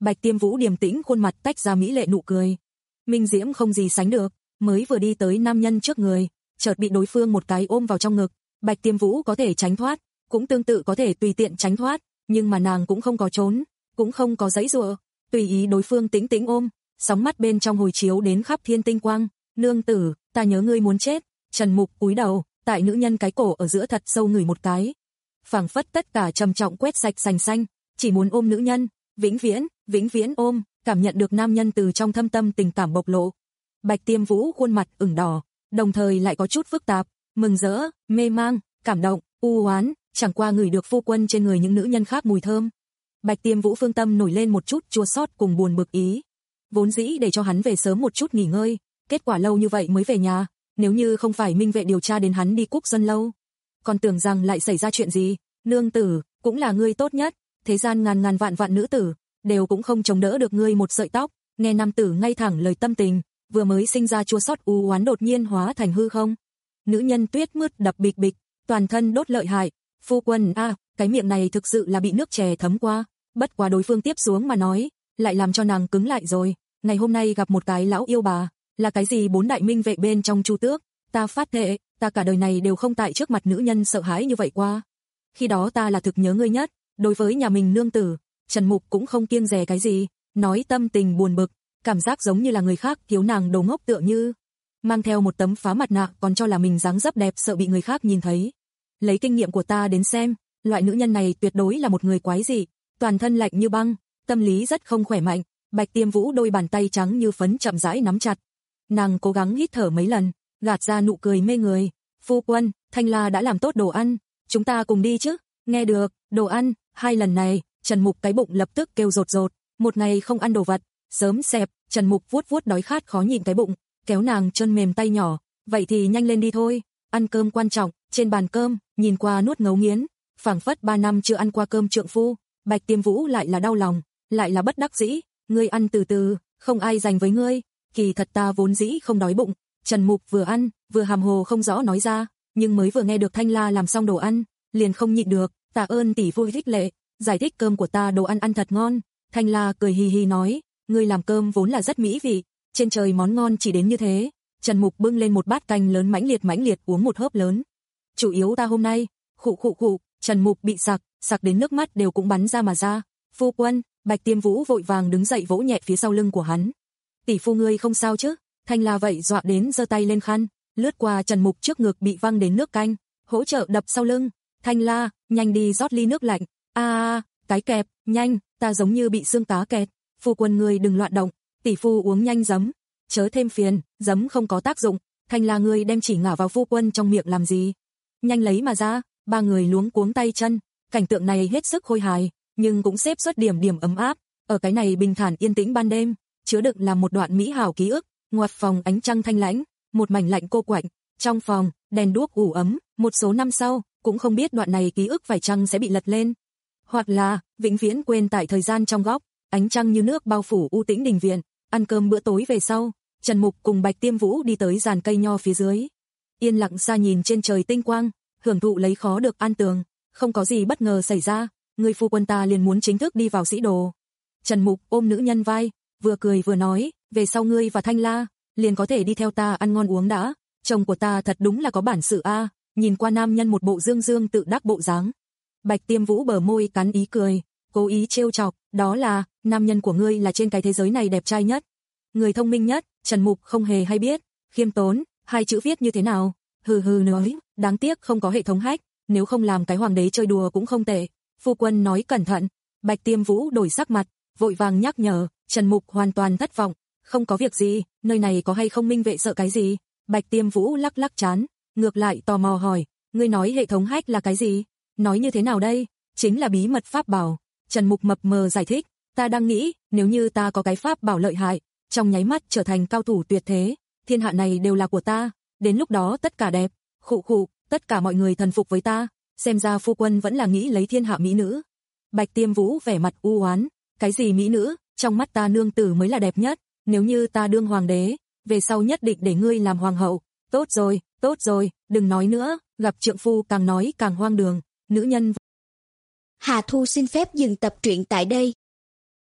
Bạch Tiêm Vũ điềm tĩnh khuôn mặt tách ra mỹ lệ nụ cười. Minh diễm không gì sánh được, mới vừa đi tới nam nhân trước người, chợt bị đối phương một cái ôm vào trong ngực. Bạch Tiêm Vũ có thể tránh thoát, cũng tương tự có thể tùy tiện tránh thoát, nhưng mà nàng cũng không có trốn, cũng không có giãy giụa, tùy ý đối phương tĩnh tĩnh ôm, sóng mắt bên trong hồi chiếu đến khắp thiên tinh quang. Nương tử, ta nhớ ngươi muốn chết. Trần Mục cúi đầu, tại nữ nhân cái cổ ở giữa thật sâu ngửi một cái. Phảng phất tất cả trầm trọng quét sạch sành xanh, chỉ muốn ôm nữ nhân, vĩnh viễn, vĩnh viễn ôm, cảm nhận được nam nhân từ trong thâm tâm tình cảm bộc lộ. Bạch Tiêm Vũ khuôn mặt ửng đỏ, đồng thời lại có chút phức tạp, mừng rỡ, mê mang, cảm động, u oán, chẳng qua ngửi được phu quân trên người những nữ nhân khác mùi thơm. Bạch Tiêm Vũ phương tâm nổi lên một chút chua xót cùng buồn bực ý. Vốn dĩ để cho hắn về sớm một chút nghỉ ngơi, kết quả lâu như vậy mới về nhà, nếu như không phải minh vệ điều tra đến hắn đi Cúc Xuân lâu, còn tưởng rằng lại xảy ra chuyện gì. Nương tử, cũng là ngươi tốt nhất, thế gian ngàn ngàn vạn vạn nữ tử, đều cũng không chống đỡ được ngươi một sợi tóc. Nghe nam tử ngay thẳng lời tâm tình, vừa mới sinh ra chua xót u oán đột nhiên hóa thành hư không. Nữ nhân tuyết mướt đập bịch bịch, toàn thân đốt lợi hại. Phu quân a, à, cái miệng này thực sự là bị nước chè thấm qua. Bất quá đối phương tiếp xuống mà nói, lại làm cho nàng cứng lại rồi. Ngày hôm nay gặp một cái lão yêu bà, là cái gì bốn đại minh vệ bên trong Chu Tước, ta phát thệ, ta cả đời này đều không tại trước mặt nữ nhân sợ hãi như vậy qua. Khi đó ta là thực nhớ ngươi nhất, đối với nhà mình nương tử, Trần Mục cũng không kiêng dè cái gì, nói tâm tình buồn bực, cảm giác giống như là người khác thiếu nàng đồ ngốc tựa như. Mang theo một tấm phá mặt nạ còn cho là mình dáng dấp đẹp sợ bị người khác nhìn thấy. Lấy kinh nghiệm của ta đến xem, loại nữ nhân này tuyệt đối là một người quái dị, toàn thân lạnh như băng, tâm lý rất không khỏe mạnh. Bạch Tiêm Vũ đôi bàn tay trắng như phấn chậm rãi nắm chặt. Nàng cố gắng hít thở mấy lần, gạt ra nụ cười mê người. Phu quân, Thanh La đã làm tốt đồ ăn, chúng ta cùng đi chứ? Nghe được, đồ ăn, hai lần này, Trần Mục cái bụng lập tức kêu rột rột, một ngày không ăn đồ vật, sớm xẹp. Trần Mục vuốt vuốt đói khát khó nhịn cái bụng, kéo nàng chân mềm tay nhỏ, vậy thì nhanh lên đi thôi, ăn cơm quan trọng. Trên bàn cơm, nhìn qua nuốt ngấu nghiến, phảng phất ba năm chưa ăn qua cơm trượng phu. Bạch Tiêm Vũ lại là đau lòng, lại là bất đắc dĩ, ngươi ăn từ từ, không ai dành với ngươi, kỳ thật ta vốn dĩ không đói bụng. Trần Mục vừa ăn, vừa hàm hồ không rõ nói ra, nhưng mới vừa nghe được Thanh La làm xong đồ ăn, liền không nhịn được, tạ ơn tỷ phu khích lệ, giải thích cơm của ta đồ ăn ăn thật ngon. Thanh La cười hì hì nói, ngươi làm cơm vốn là rất mỹ vị, trên trời món ngon chỉ đến như thế. Trần Mục bưng lên một bát canh lớn mãnh liệt mãnh liệt uống một hớp lớn. Chủ yếu ta hôm nay, khụ khụ khụ, Trần Mục bị sặc, sặc đến nước mắt đều cũng bắn ra mà ra. Phu quân, Bạch Tiêm Vũ vội vàng đứng dậy vỗ nhẹ phía sau lưng của hắn. Tỷ phu ngươi không sao chứ? Thanh La vậy dọa đến giơ tay lên khăn, lướt qua Trần Mục trước ngực bị văng đến nước canh, hỗ trợ đập sau lưng. Thanh La, nhanh đi rót ly nước lạnh. A a, cái kẹp, nhanh, ta giống như bị xương cá kẹt. Phu quân ngươi đừng loạn động, tỷ phu uống nhanh giấm, chớ thêm phiền, giấm không có tác dụng. Thanh La ngươi đem chỉ ngả vào phu quân trong miệng làm gì? Nhanh lấy mà ra. Ba người luống cuống tay chân, cảnh tượng này hết sức khôi hài, nhưng cũng xếp xuất điểm điểm ấm áp. Ở cái này bình thản yên tĩnh ban đêm, chứa đựng là một đoạn mỹ hảo ký ức. Ngoặt phòng ánh trăng thanh lãnh, một mảnh lạnh cô quạnh, trong phòng, đèn đuốc ủ ấm. Một số năm sau, cũng không biết đoạn này ký ức phải chăng sẽ bị lật lên, hoặc là vĩnh viễn quên tại thời gian trong góc. Ánh trăng như nước bao phủ u tĩnh đình viện. Ăn cơm bữa tối về sau, Trần Mục cùng Bạch Tiêm Vũ đi tới giàn cây nho phía dưới, yên lặng xa nhìn trên trời tinh quang, hưởng thụ lấy khó được an tường. Không có gì bất ngờ xảy ra, người phu quân ta liền muốn chính thức đi vào sĩ đồ. Trần Mục ôm nữ nhân vai, vừa cười vừa nói, về sau ngươi và Thanh La liền có thể đi theo ta ăn ngon uống đã. Chồng của ta thật đúng là có bản sự a. Nhìn qua nam nhân một bộ dương dương tự đắc bộ dáng, Bạch Tiêm Vũ bờ môi cắn ý cười, cố ý trêu chọc, đó là, nam nhân của ngươi là trên cái thế giới này đẹp trai nhất, người thông minh nhất. Trần Mục không hề hay biết, khiêm tốn, hai chữ viết như thế nào, hừ hừ nói, đáng tiếc không có hệ thống hack, nếu không làm cái hoàng đế chơi đùa cũng không tệ. Phu quân nói cẩn thận. Bạch Tiêm Vũ đổi sắc mặt, vội vàng nhắc nhở. Trần Mục hoàn toàn thất vọng, không có việc gì, nơi này có hay không minh vệ sợ cái gì. Bạch Tiêm Vũ lắc lắc trán, ngược lại tò mò hỏi, ngươi nói hệ thống hack là cái gì? Nói như thế nào đây? Chính là bí mật pháp bảo. Trần Mục mập mờ giải thích, ta đang nghĩ, nếu như ta có cái pháp bảo lợi hại, trong nháy mắt trở thành cao thủ tuyệt thế, thiên hạ này đều là của ta, đến lúc đó tất cả đẹp, khụ khụ, tất cả mọi người thần phục với ta. Xem ra phu quân vẫn là nghĩ lấy thiên hạ mỹ nữ. Bạch Tiêm Vũ vẻ mặt u oán, cái gì mỹ nữ, trong mắt ta nương tử mới là đẹp nhất, nếu như ta đương hoàng đế, về sau nhất định để ngươi làm hoàng hậu. Tốt rồi, tốt rồi, đừng nói nữa, gặp trượng phu càng nói càng hoang đường, nữ nhân. Hà Thu xin phép dừng tập truyện tại đây.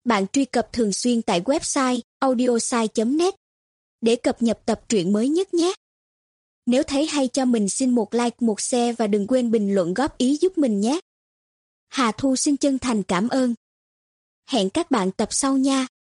bạn truy cập thường xuyên tại website audiosai chấm net để cập nhật tập truyện mới nhất nhé. Nếu thấy hay cho mình xin một like, một share và đừng quên bình luận góp ý giúp mình nhé. Hà Thu xin chân thành cảm ơn. Hẹn các bạn tập sau nha.